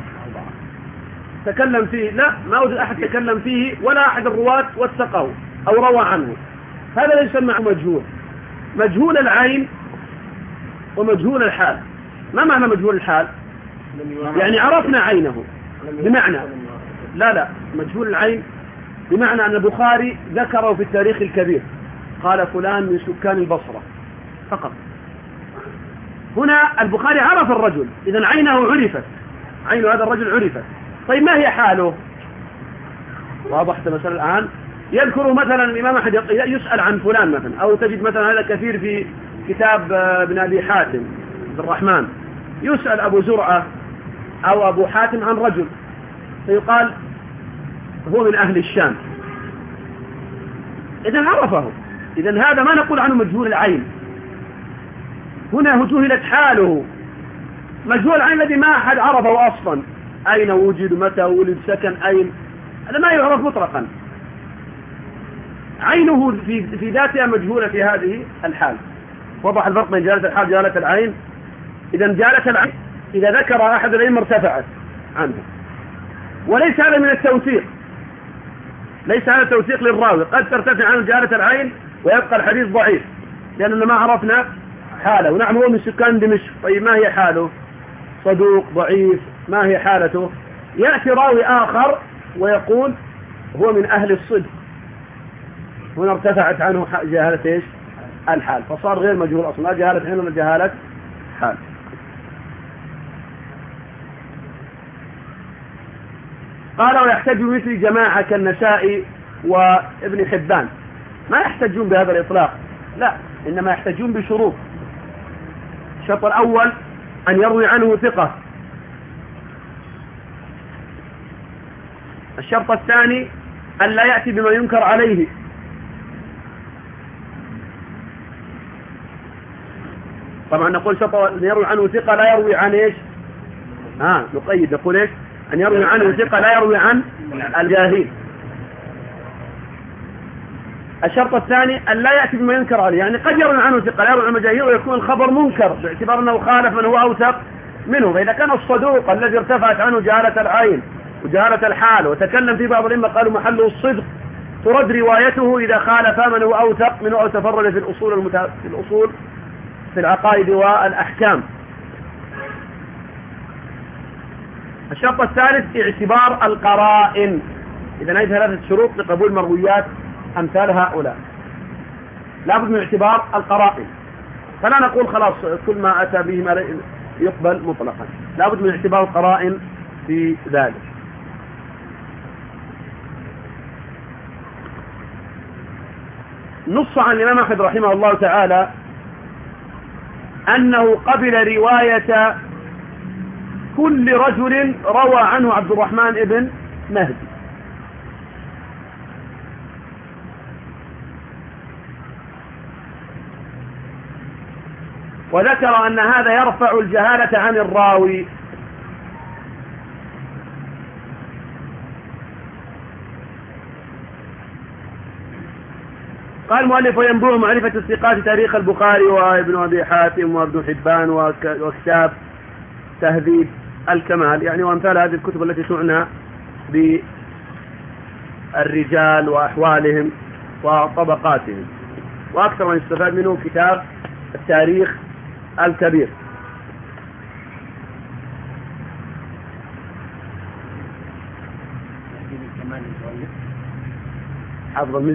تكلم فيه، لا ما وجد أحد تكلم فيه ولا أحد الرواة وثقه أو روى عنه. هذا لا يسمى مجهول. مجهول العين ومجهول الحال. ما معنى مجهول الحال؟ يعني عرفنا عينه، بمعنى لا لا مجهول العين بمعنى أن البخاري ذكره في التاريخ الكبير، قال فلان من سكان البصرة فقط. هنا البخاري عرف الرجل، إذن عينه عرفت، عين هذا الرجل عرفت. طيب ما هي حاله؟ واضحت مثلا الآن. يذكر مثلا الإمام أحد يسأل عن فلان مثلا، أو تجد مثلا هذا كثير في كتاب ابن أبي حاتم عبد الرحمن، يسأل أبو زرعة أو أبو حاتم عن رجل فيقال هو من أهل الشام، إذن عرفه. إذن هذا ما نقول عنه مجهول العين. هنا جهلت حاله. مجهول العين الذي ما أحد عرفه أصلا، أين وجد، متى ولد، سكن أين، هذا ما يعرف مطلقا. عينه في في ذاتها مجهولة في هذه الحال. وضح الفرق بين جهالة الحال وجهالة العين. إذا جهالة العين إذا ذكر أحد الأئمة ارتفعت عنه، وليس هذا من التوثيق، ليس هذا توثيق للراوي. قد ترتفع عنه جهالة العين ويبقى الحديث ضعيف لأننا ما عرفنا حاله. ونعم هو من سكان دمشق، طيب ما هي حاله؟ صدوق، ضعيف، ما هي حالته؟ يأتي راوي آخر ويقول هو من أهل الصدق، هنا ارتفعت عنه جهالة إيش؟ الحال، فصار غير مجهول أصلا، لا جهالة عين ولا جهالة حال. قال: ويحتج مثل جماعة كالنسائي وابن حبان. ما يحتجون بهذا الإطلاق، لا، إنما يحتجون بشروط. الشرط الأول أن يروي عنه ثقة. الشرط الثاني أن لا يأتي بما ينكر عليه. طبعا نقول شرط أن يروي عنه ثقة لا يروي عن إيش؟ ها نقيد نقول إيش؟ أن يروي عنه ثقة لا يروي عن الجاهل. الشرط الثاني أن لا يأتي بما ينكر عليه، يعني قد يروي عنه ثقة لا يروي عن الجاهل ويكون الخبر منكر باعتبار أنه خالف من هو أوثق منه. فإذا كان الصدوق الذي ارتفعت عنه جهالة العين وجهالة الحال وتكلم في بعض الأئمة قالوا محله الصدق، ترد روايته إذا خالف من هو أوثق منه أو تفرد في الأصول المت... في الأصول في العقائد والأحكام. الشرط الثالث اعتبار القرائن، إذا هذه ثلاثة شروط لقبول مرويات أمثال هؤلاء. لابد من اعتبار القرائن، فلا نقول خلاص كل ما أتى به ما يقبل مطلقا، لابد من اعتبار القرائن في ذلك. نص عن الإمام أحمد رحمه الله تعالى أنه قبل رواية كل رجل روى عنه عبد الرحمن ابن مهدي، وذكر أن هذا يرفع الجهالة عن الراوي. قال المؤلف: وينبوع معرفة الثقات تاريخ البخاري وابن أبي حاتم وابن حبان وكتاب تهذيب الكمال، يعني وأمثال هذه الكتب التي تعنى بالرجال وأحوالهم وطبقاتهم. وأكثر من يستفاد منه كتاب التاريخ الكبير. حافظ المزي.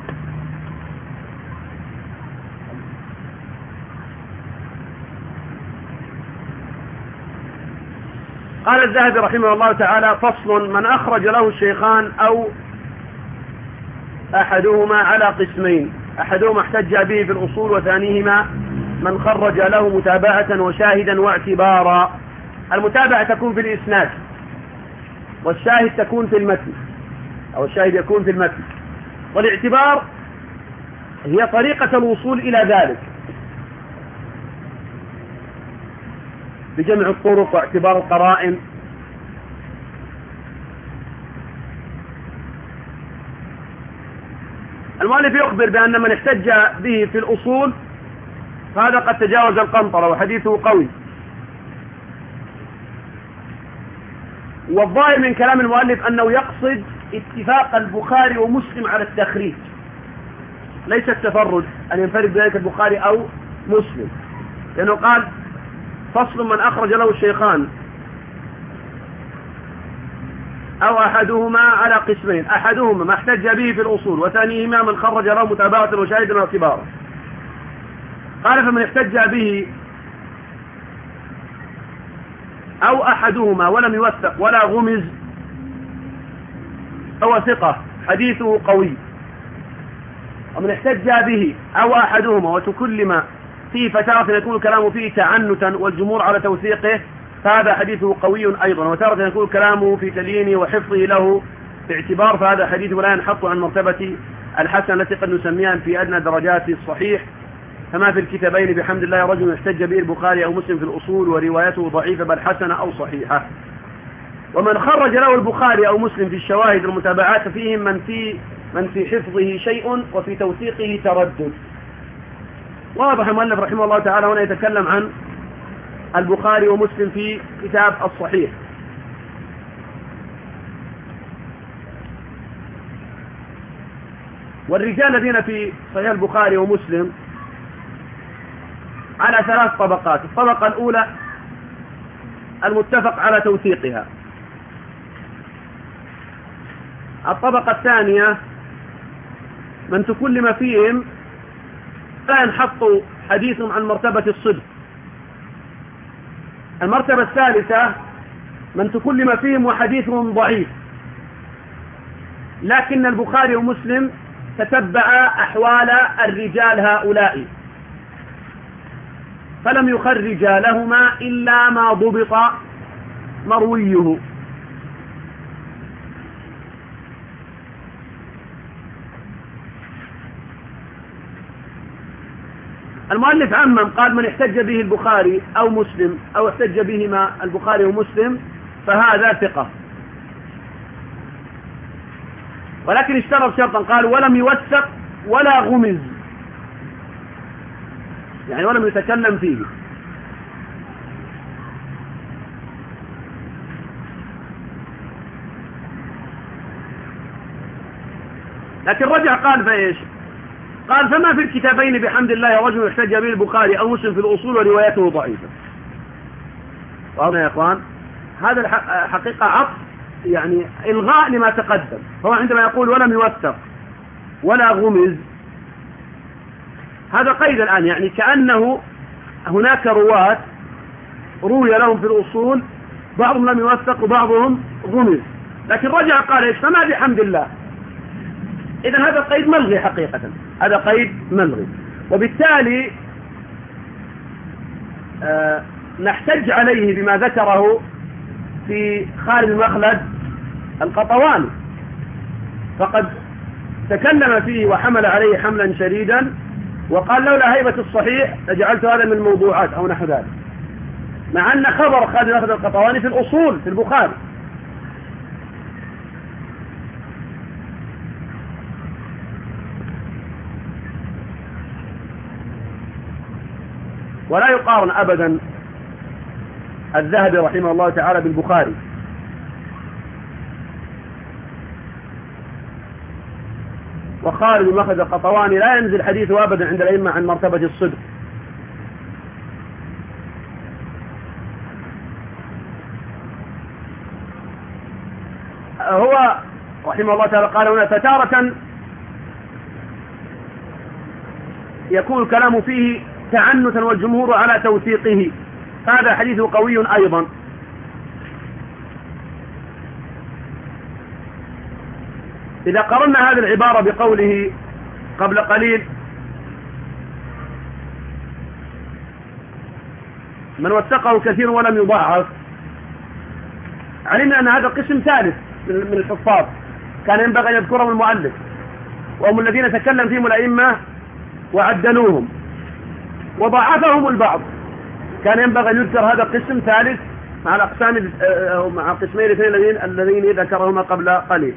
قال الذهبي رحمه الله تعالى: فصل: من أخرج له الشيخان أو أحدهما على قسمين، أحدهما احتج به في الأصول، وثانيهما من خرج له متابعة وشاهدا واعتبارا. المتابعة تكون في الإسناد، والشاهد تكون في المتن، أو الشاهد يكون في المتن. والاعتبار هي طريقة الوصول إلى ذلك بجمع الطرق واعتبار القرائن. المؤلف يخبر بأن من احتج به في الأصول هذا قد تجاوز القنطرة وحديثه قوي. والظاهر من كلام المؤلف أنه يقصد اتفاق البخاري ومسلم على التخريج، ليس التفرد أن ينفرد بذلك البخاري أو مسلم، لأنه قال: فصل: من أخرج له الشيخان أو أحدهما على قسمين، أحدهما ما احتج به في الأصول، وثانيهما من خرج له متابعة وشاهدا واعتبارا. قال: فمن احتج به أو أحدهما ولم يوثق ولا غمز هو ثقة حديثه قوي. ومن احتج به أو أحدهما وتكلم فيه فتارة يكون الكلام فيه تعنتا والجمهور على توثيقه فهذا حديثه قوي أيضا، وتارة يكون كلامه في تليينه وحفظه له باعتبار فهذا حديثه لا ينحط عن مرتبة الحسن التي قد نسميها في أدنى درجات الصحيح. فما في الكتابين بحمد الله رجل يحتج به البخاري أو مسلم في الأصول وروايته ضعيفة بل حسنة أو صحيحة. ومن خرج له البخاري أو مسلم في الشواهد المتابعات فيهم من في من في حفظه شيء وفي توثيقه تردد. واضح المؤلف رحمه الله تعالى هنا يتكلم عن البخاري ومسلم في كتاب الصحيح. والرجال الذين في صحيح البخاري ومسلم على ثلاث طبقات. الطبقة الأولى المتفق على توثيقها. الطبقة الثانية من تكلم فيهم لا ينحط حديثهم عن مرتبة الصدق. المرتبة الثالثة من تكلم فيهم وحديثهم ضعيف، لكن البخاري ومسلم تتبع أحوال الرجال هؤلاء فلم يخرج لهما إلا ما ضبط مرويه. المؤلف عمم قال: من احتج به البخاري أو مسلم أو احتج بهما البخاري ومسلم فهذا ثقة، ولكن اشترط شرطا قال: ولم يوثق ولا غمز، يعني ولم يتكلم فيه. لكن رجع قال فايش؟ قال: فما في الكتابين بحمد الله رجل يحتج به البخاري أو مسلم في الأصول وروايته ضعيفة. واضح يا إخوان؟ هذا الحقيقة عطف يعني إلغاء لما تقدم. هو عندما يقول ولم يوثق ولا غمز، هذا قيد الآن، يعني كأنه هناك رواة روي لهم في الأصول بعضهم لم يوثق وبعضهم غمز، لكن رجع قال إيش فما بحمد الله. إذن هذا قيد ملغي حقيقة، هذا قيد ملغي، وبالتالي آه نحتج عليه بما ذكره في خالد مخلد القطواني، فقد تكلم فيه وحمل عليه حملا شديدا وقال لولا هيبة الصحيح لجعلت هذا من الموضوعات أو نحو ذلك، مع أن خبر خالد مخلد القطواني في الأصول في البخاري. ولا يقارن أبدا الذهبي رحمه الله تعالى بالبخاري. وخالد بن مخلد القطواني لا ينزل حديثه أبدا عند الأئمة عن مرتبة الصدق. هو رحمه الله تعالى قال هنا فتارة يكون الكلام فيه تعنتا والجمهور على توثيقه، هذا حديث قوي أيضا. إذا قرنا هذه العبارة بقوله قبل قليل من وثقه كثير ولم يضعف، علمنا أن هذا قسم ثالث من الحفاظ كان ينبغي أن يذكرهم المؤلف، وهم الذين تكلم فيهم الأئمة وعدلوهم وضعفهم البعض، كان ينبغي أن يذكر هذا قسم ثالث مع الأقسام مع قسمين الاثنين الذين ذكرهما قبل قليل.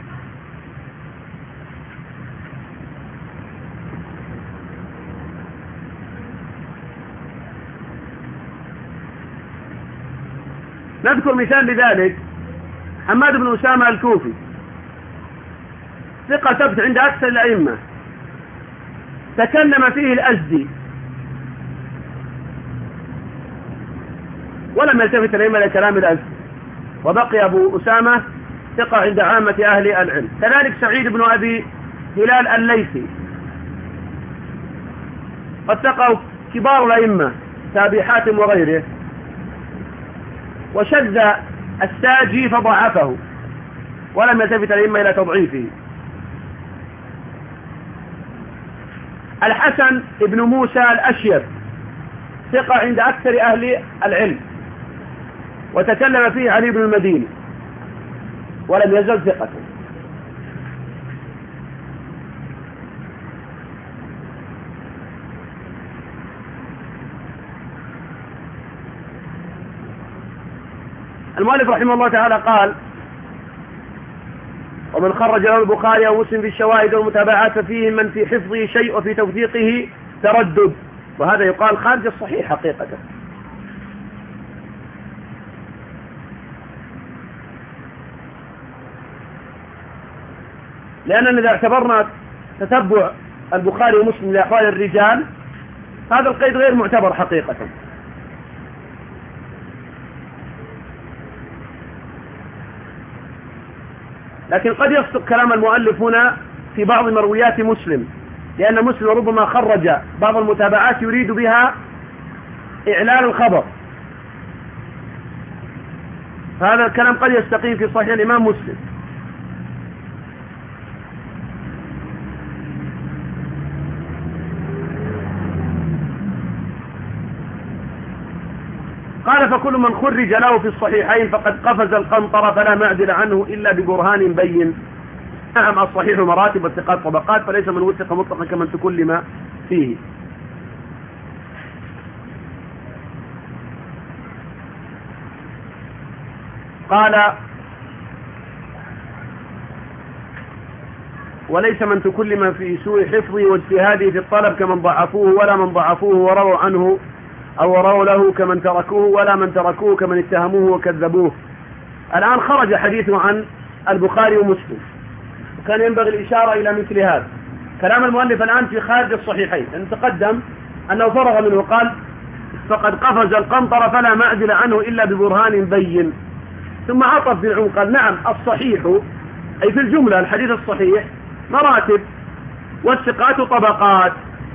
نذكر مثال لذلك حماد بن أسامة الكوفي، ثقة ثبت عند أكثر الأئمة، تكلم فيه الأزدي ولم يلتفت الأئمة إلى كلام الأزدي، وبقي أبو أسامة ثقة عند عامة أهل العلم. كذلك سعيد بن أبي هلال الليثي قد ثقه كبار الأئمة كأبي حاتم وغيره، وشذ الساجي فضعفه ولم يلتفت الأئمة إلى تضعيفه. الحسن بن موسى الأشيب ثقة عند أكثر أهل العلم، وتكلم فيه علي بن المديني ولم يزل ثقة. المؤلف رحمه الله تعالى قال ومن خرج له البخاري أو مسلم بالشواهد والمتابعات ففيهم من في حفظه شيء وفي توثيقه تردد، وهذا يقال خارج الصحيح حقيقة. لأننا إذا اعتبرنا تتبع البخاري ومسلم لأحوال الرجال هذا القيد غير معتبر حقيقة. لكن قد يصدق كلام المؤلف هنا في بعض مرويات مسلم، لأن مسلم ربما خرج بعض المتابعات يريد بها إعلان الخبر، فهذا الكلام قد يستقيم في صحيح الإمام مسلم. قال فكل من خرج له في الصحيحين فقد قفز القنطرة فلا معدل عنه إلا ببرهان بين. نعم الصحيح مراتب والثقات طبقات، فليس من وثق مطلقا كمن تكلم فيه. قال وليس من تكلم في سوء حفظه واجتهاده في الطلب كمن ضعفوه ولا من ضعفوه ورووا عنه أو رووا له كمن تركوه ولا من تركوه كمن اتهموه وكذبوه. الآن خرج حديثه عن البخاري ومسلم، وكان ينبغي الإشارة إلى مثل هذا. كلام المؤلف الآن في خارج الصحيحين، أن تقدم أنه فرغ منه قال فقد قفز القنطرة فلا معدل عنه إلا ببرهان بين. ثم عطف بالعموم قال نعم الصحيح أي في الجملة الحديث الصحيح مراتب والثقات طبقات.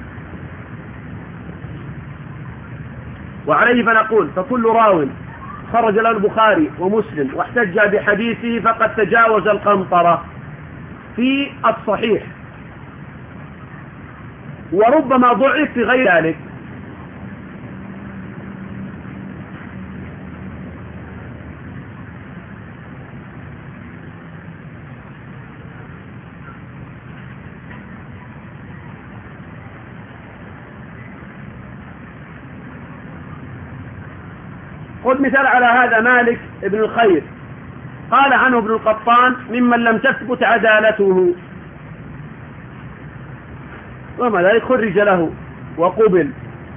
وعليه فنقول فكل راو خرج له البخاري ومسلم واحتج بحديثه فقد تجاوز القنطرة في الصحيح، وربما ضعف في غير ذلك. خذ مثال على هذا مالك ابن الخير، قال عنه ابن القطان ممن لم تثبت عدالته، وما ذلك خرج له وقبل.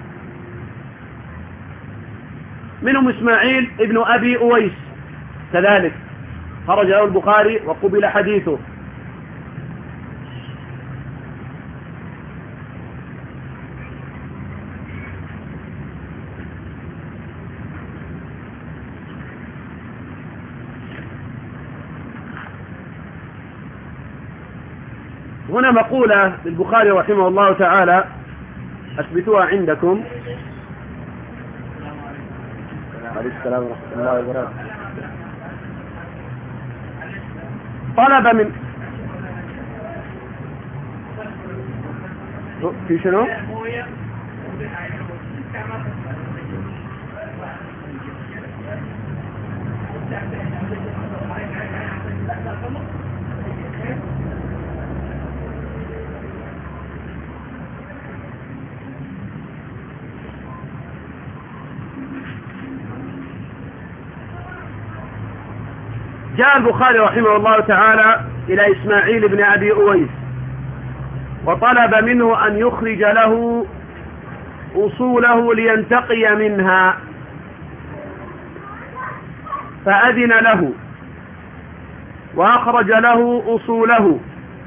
منهم إسماعيل ابن أبي أويس كذلك خرج له البخاري وقبل حديثه. هنا مقولة للبخاري رحمه الله تعالى أثبتوها عندكم. عليه السلام ورحمة الله وبركاته. طلب من في شنو؟ جاء البخاري رحمه الله تعالى إلى إسماعيل بن أبي أويس وطلب منه أن يخرج له أصوله لينتقي منها، فأذن له وأخرج له أصوله،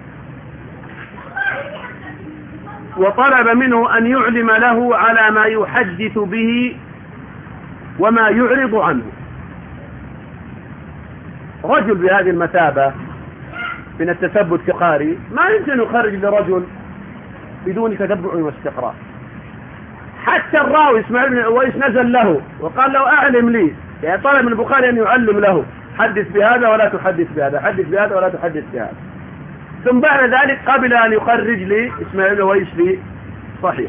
وطلب منه أن يعلم له على ما يحدث به وما يعرض عنه. رجل بهذه المثابة من التثبت كقاري ما يمكن يخرج لرجل بدون تتبع واستقراء. حتى الراوي اسماعيل بن أويس نزل له وقال له أعلم لي، يعني طلب من البخاري أن يعلم له حدث بهذا ولا تحدث بهذا، حدث بهذا ولا تحدث بهذا. ثم بعد ذلك قبل أن يخرج لي إسماعيل بن أويس في صحيح.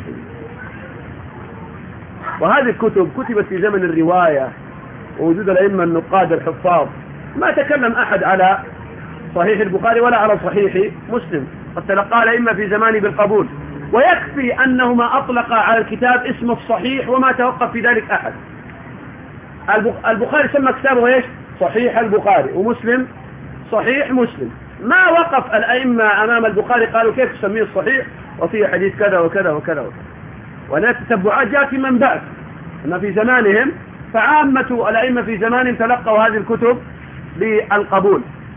وهذه الكتب كتبت في زمن الرواية ووجود الأئمة النقاد الحفاظ، ما تكلم أحد على صحيح البخاري ولا على صحيح مسلم، قد تلقى الأئمة في زمانه بالقبول، ويكفي أنهما أطلق على الكتاب اسم الصحيح وما توقف في ذلك أحد. البخاري سمى كتابه ايش؟ صحيح البخاري، ومسلم صحيح مسلم. ما وقف الأئمة أمام البخاري قالوا كيف تسميه الصحيح وفيه حديث كذا وكذا وكذا وكذا. ولا التتبعات جاءت في من بعد، أما في زمانهم فعامة الأئمة في زمانهم تلقوا هذه الكتب بالقبول.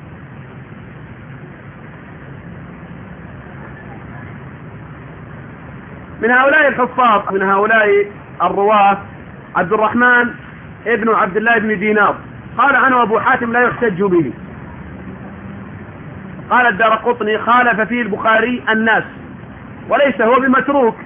من هؤلاء الحفاظ من هؤلاء الرواة عبد الرحمن ابن عبد الله بن دينار، قال عنه أبو حاتم لا يحتج به. قال الدارقطني خالف فيه البخاري الناس وليس هو بمتروك.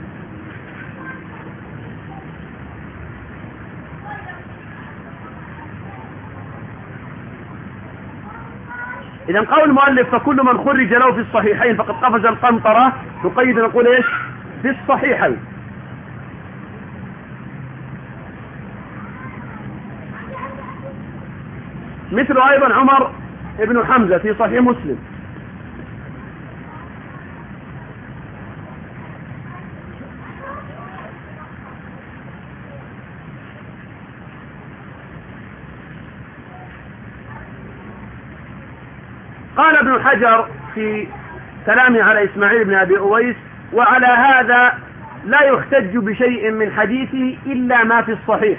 إذا قول المؤلف فكل من خرج له في الصحيحين فقد قفز القنطرة، نقيد نقول إيش؟ في الصحيحين. مثل أيضا عمر ابن حمزة في صحيح مسلم. قال ابن حجر في كلامه على إسماعيل بن أبي أويس: وعلى هذا لا يحتج بشيء من حديثه إلا ما في الصحيح.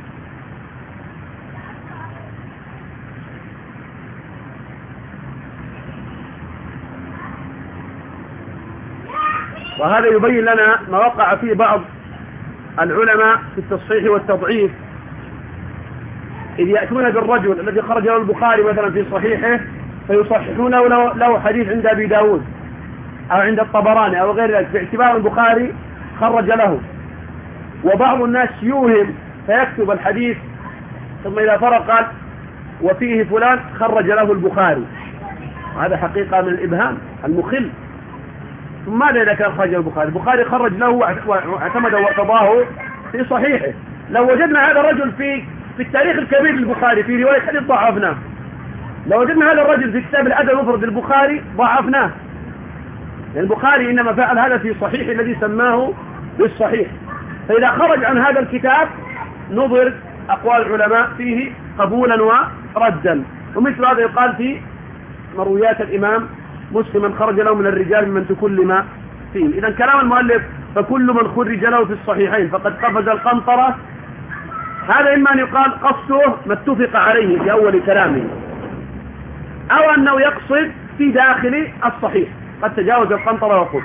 وهذا يبين لنا ما وقع فيه بعض العلماء في التصحيح والتضعيف إذ يأتون بالرجل الذي خرج له البخاري مثلا في صحيحه فيصححون له, له حديث عند أبي داود أو عند الطبراني أو غير ذلك باعتبار البخاري خرج له. وبعض الناس يوهم فيكتب الحديث ثم إذا فرق قال وفيه فلان خرج له البخاري، هذا حقيقة من الإبهام المخل. ثم ماذا إذا كان خرج البخاري؟ البخاري خرج له واعتمد وارتضاه في صحيحه. لو وجدنا هذا الرجل في في التاريخ الكبير للبخاري في رواية حديث ضعفناه، لو وجدنا هذا الرجل في كتاب الأدب المفرد للبخاري ضعفناه، لأن البخاري إنما فعل هذا في صحيح الذي سماه بالصحيح. فإذا خرج عن هذا الكتاب نظر أقوال العلماء فيه قبولا وردا. ومثل هذا يقال في مرويات الإمام مسلم من خرج له من الرجال ممن تكلم فيه. إذا كلام المؤلف فكل من خرج له في الصحيحين فقد قفز القنطرة، هذا إما أن يقال قصده ما اتفق عليه في أول كلامه، أو أنه يقصد في داخل الصحيح قد تجاوز القنطرة وقفز.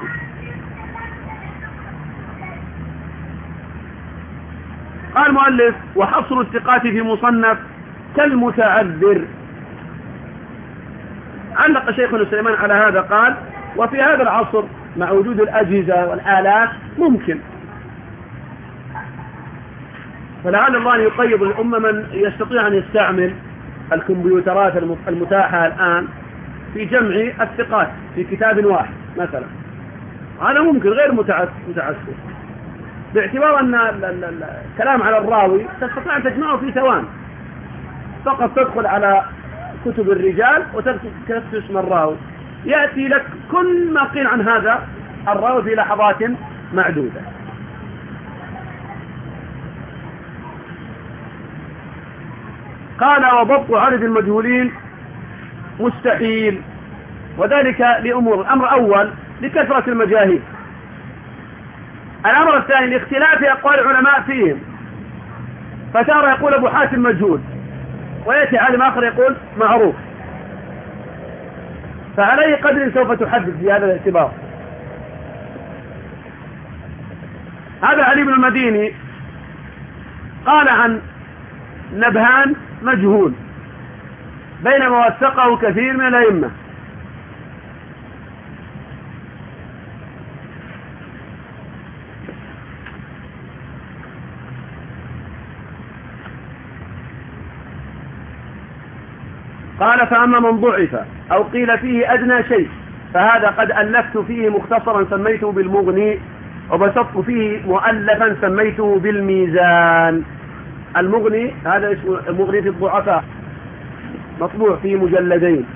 قال المؤلف وحصر الثقات في مصنف كالمتعذر. علق شيخنا سليمان على هذا قال وفي هذا العصر مع وجود الأجهزة والآلات ممكن، فلعل الله أن يقيض الأمة من يستطيع أن يستعمل الكمبيوترات المتاحة الآن في جمع الثقات في كتاب واحد مثلا. هذا ممكن غير متعسر، باعتبار أن الكلام على الراوي تستطيع أن تجمعه في ثواني، فقط تدخل على كتب الرجال وتكتب اسم الراوي يأتي لك كل ما قيل عن هذا الراوي في لحظات معدودة. قال وضبط عدد المجهولين مستحيل، وذلك لأمور. الأمر الأول لكثرة المجاهيل، الأمر الثاني لاختلاف أقوال العلماء فيهم، فترى يقول أبو حاتم مجهول ويأتي عالم آخر يقول معروف، فعلى أي قدر سوف تحدد في هذا الاعتبار. هذا علي بن المديني قال عن نبهان مجهول بينما وثقه كثير من الأئمة. قال فأما من ضعف أو قيل فيه أدنى شيء فهذا قد ألفت فيه مختصرا سميته بالمغني، وبسطت فيه مؤلفا سميته بالميزان. المغني هذا اسمه المغني في الضعفاء، مطبوع في مجلدين.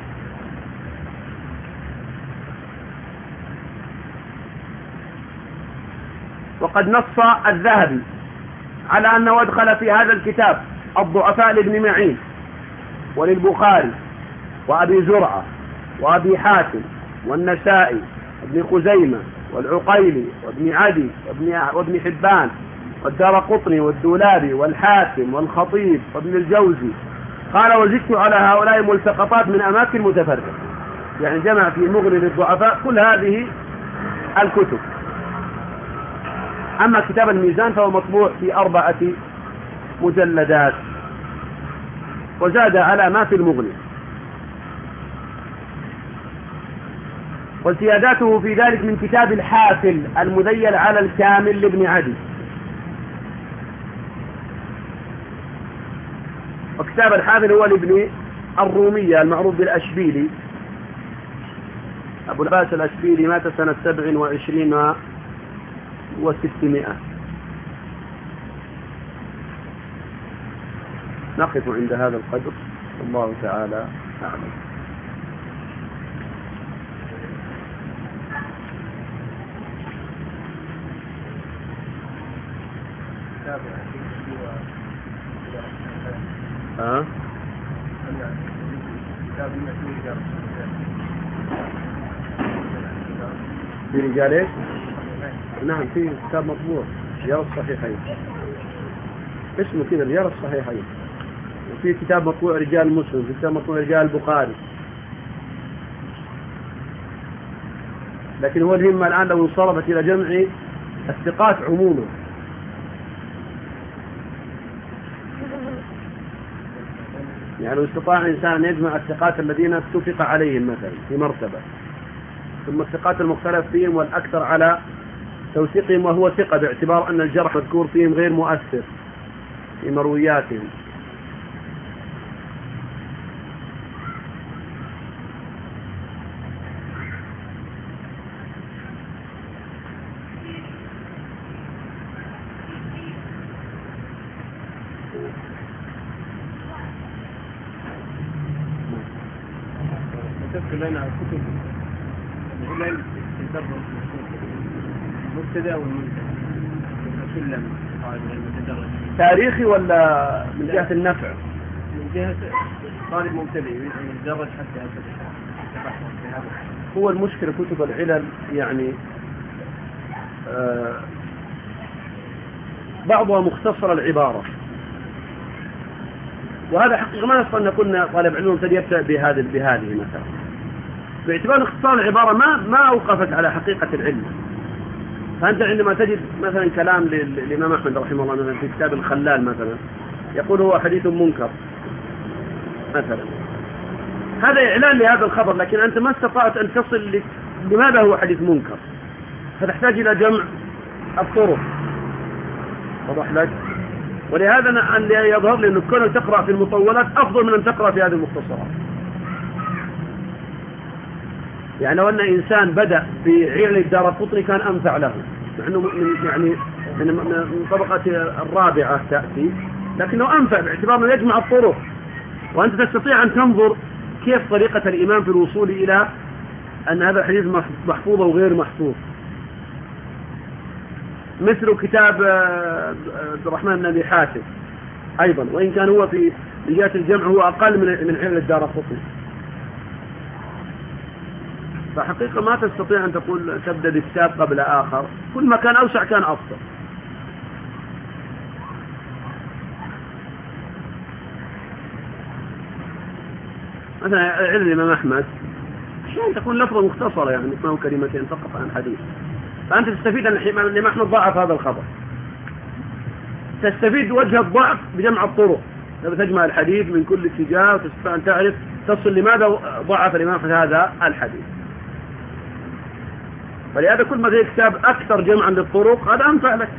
وقد نص الذهبي على أنه أدخل في هذا الكتاب الضعفاء لابن معين وللبخاري وأبي زرعة وأبي حاتم والنسائي وابن خزيمة والعقيلي وابن عدي وابن, وابن حبان والدارقطني والدولابي والحاكم والخطيب وابن الجوزي. قال وزدت على هؤلاء ملتقطات من أماكن متفرقة، يعني جمع في مغني للضعفاء كل هذه الكتب. أما كتاب الميزان فهو مطبوع في أربعة مجلدات وزاد على ما في المغني، وزياداته في ذلك من كتاب الحافل المذيل على الكامل لابن عدي، وكتاب الحافل هو لابن الرومية المعروف بالأشبيلي، أبو العباس الأشبيلي مات سنة سبع وعشرين وستمائة. نقف عند هذا القدر، الله تعالى أعلم. ها؟ في رجال ايش؟ نعم في كتاب مطبوع رجال الصحيحين اسمه كذا رجال الصحيحين، وفي كتاب مطبوع رجال مسلم، في كتاب مطبوع رجال البخاري. لكن هو الهمة الآن لو انصرفت إلى جمع الثقات عموما. يعني لو استطاع إنسان يجمع الثقات الذين اتفق عليهم مثلا في مرتبة، ثم الثقات المختلف فيهم والأكثر على توثيقهم وهو ثقة باعتبار أن الجرح مذكور فيهم غير مؤثر في مروياتهم. تذكر لنا كتب العلل تدرس المبتدأ والمنتهى سلم طالب المتدرج تاريخي ولا من جهة النفع؟ من جهة طالب مبتدئ يتدرج حتى يتبحث. هو المشكلة كتب العلل يعني آه بعضها مختصر العبارة، وهذا حقيقة ما نستطيع أن نقول طالب علم مبتدئ يبدأ بهذه بهذه مثلا، باعتبار اختصار العبارة ما ما أوقفت على حقيقة العلم. فأنت عندما تجد مثلا كلام للإمام أحمد رحمه الله مثلا في كتاب الخلال مثلا يقول هو حديث منكر مثلا، هذا إعلان لهذا الخبر، لكن أنت ما استطعت أن تصل لماذا هو حديث منكر، فتحتاج إلى جمع الطرق. وضح لك؟ ولهذا أن يظهر لي أنك كنت تقرأ في المطولات أفضل من أن تقرأ في هذه المختصرات. يعني لو أن إنسان بدأ في علل الدارقطني كان أنفع له، لأنه من يعني من طبقة الرابعة تأتي، لكنه أنفع باعتبار أنه يجمع الطرق، وأنت تستطيع أن تنظر كيف طريقة الإمام في الوصول إلى أن هذا الحديث محفوظ أو غير محفوظ. مثل كتاب عبد الرحمن بن أبي حاتم أيضا، وإن كان هو في من جهة الجمع هو أقل من من علل الدارقطني. فحقيقة ما تستطيع أن تقول تبدأ بكتاب قبل آخر، كل ما كان أوسع كان أفضل. مثلا علم الإمام أحمد أحيانا تكون لفظة مختصرة، يعني ما هو كلمتين فقط عن حديث، فأنت تستفيد أن الإمام أحمد ضعف هذا الخبر، تستفيد وجه الضعف بجمع الطرق، تجمع الحديث من كل اتجاه وتستطيع أن تعرف تصل لماذا ضعف الإمام أحمد هذا الحديث. فلهذا كل ما ذي كتاب أكثر جمعا للطرق هذا أنفع لك.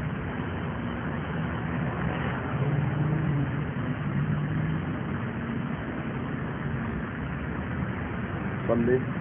صلي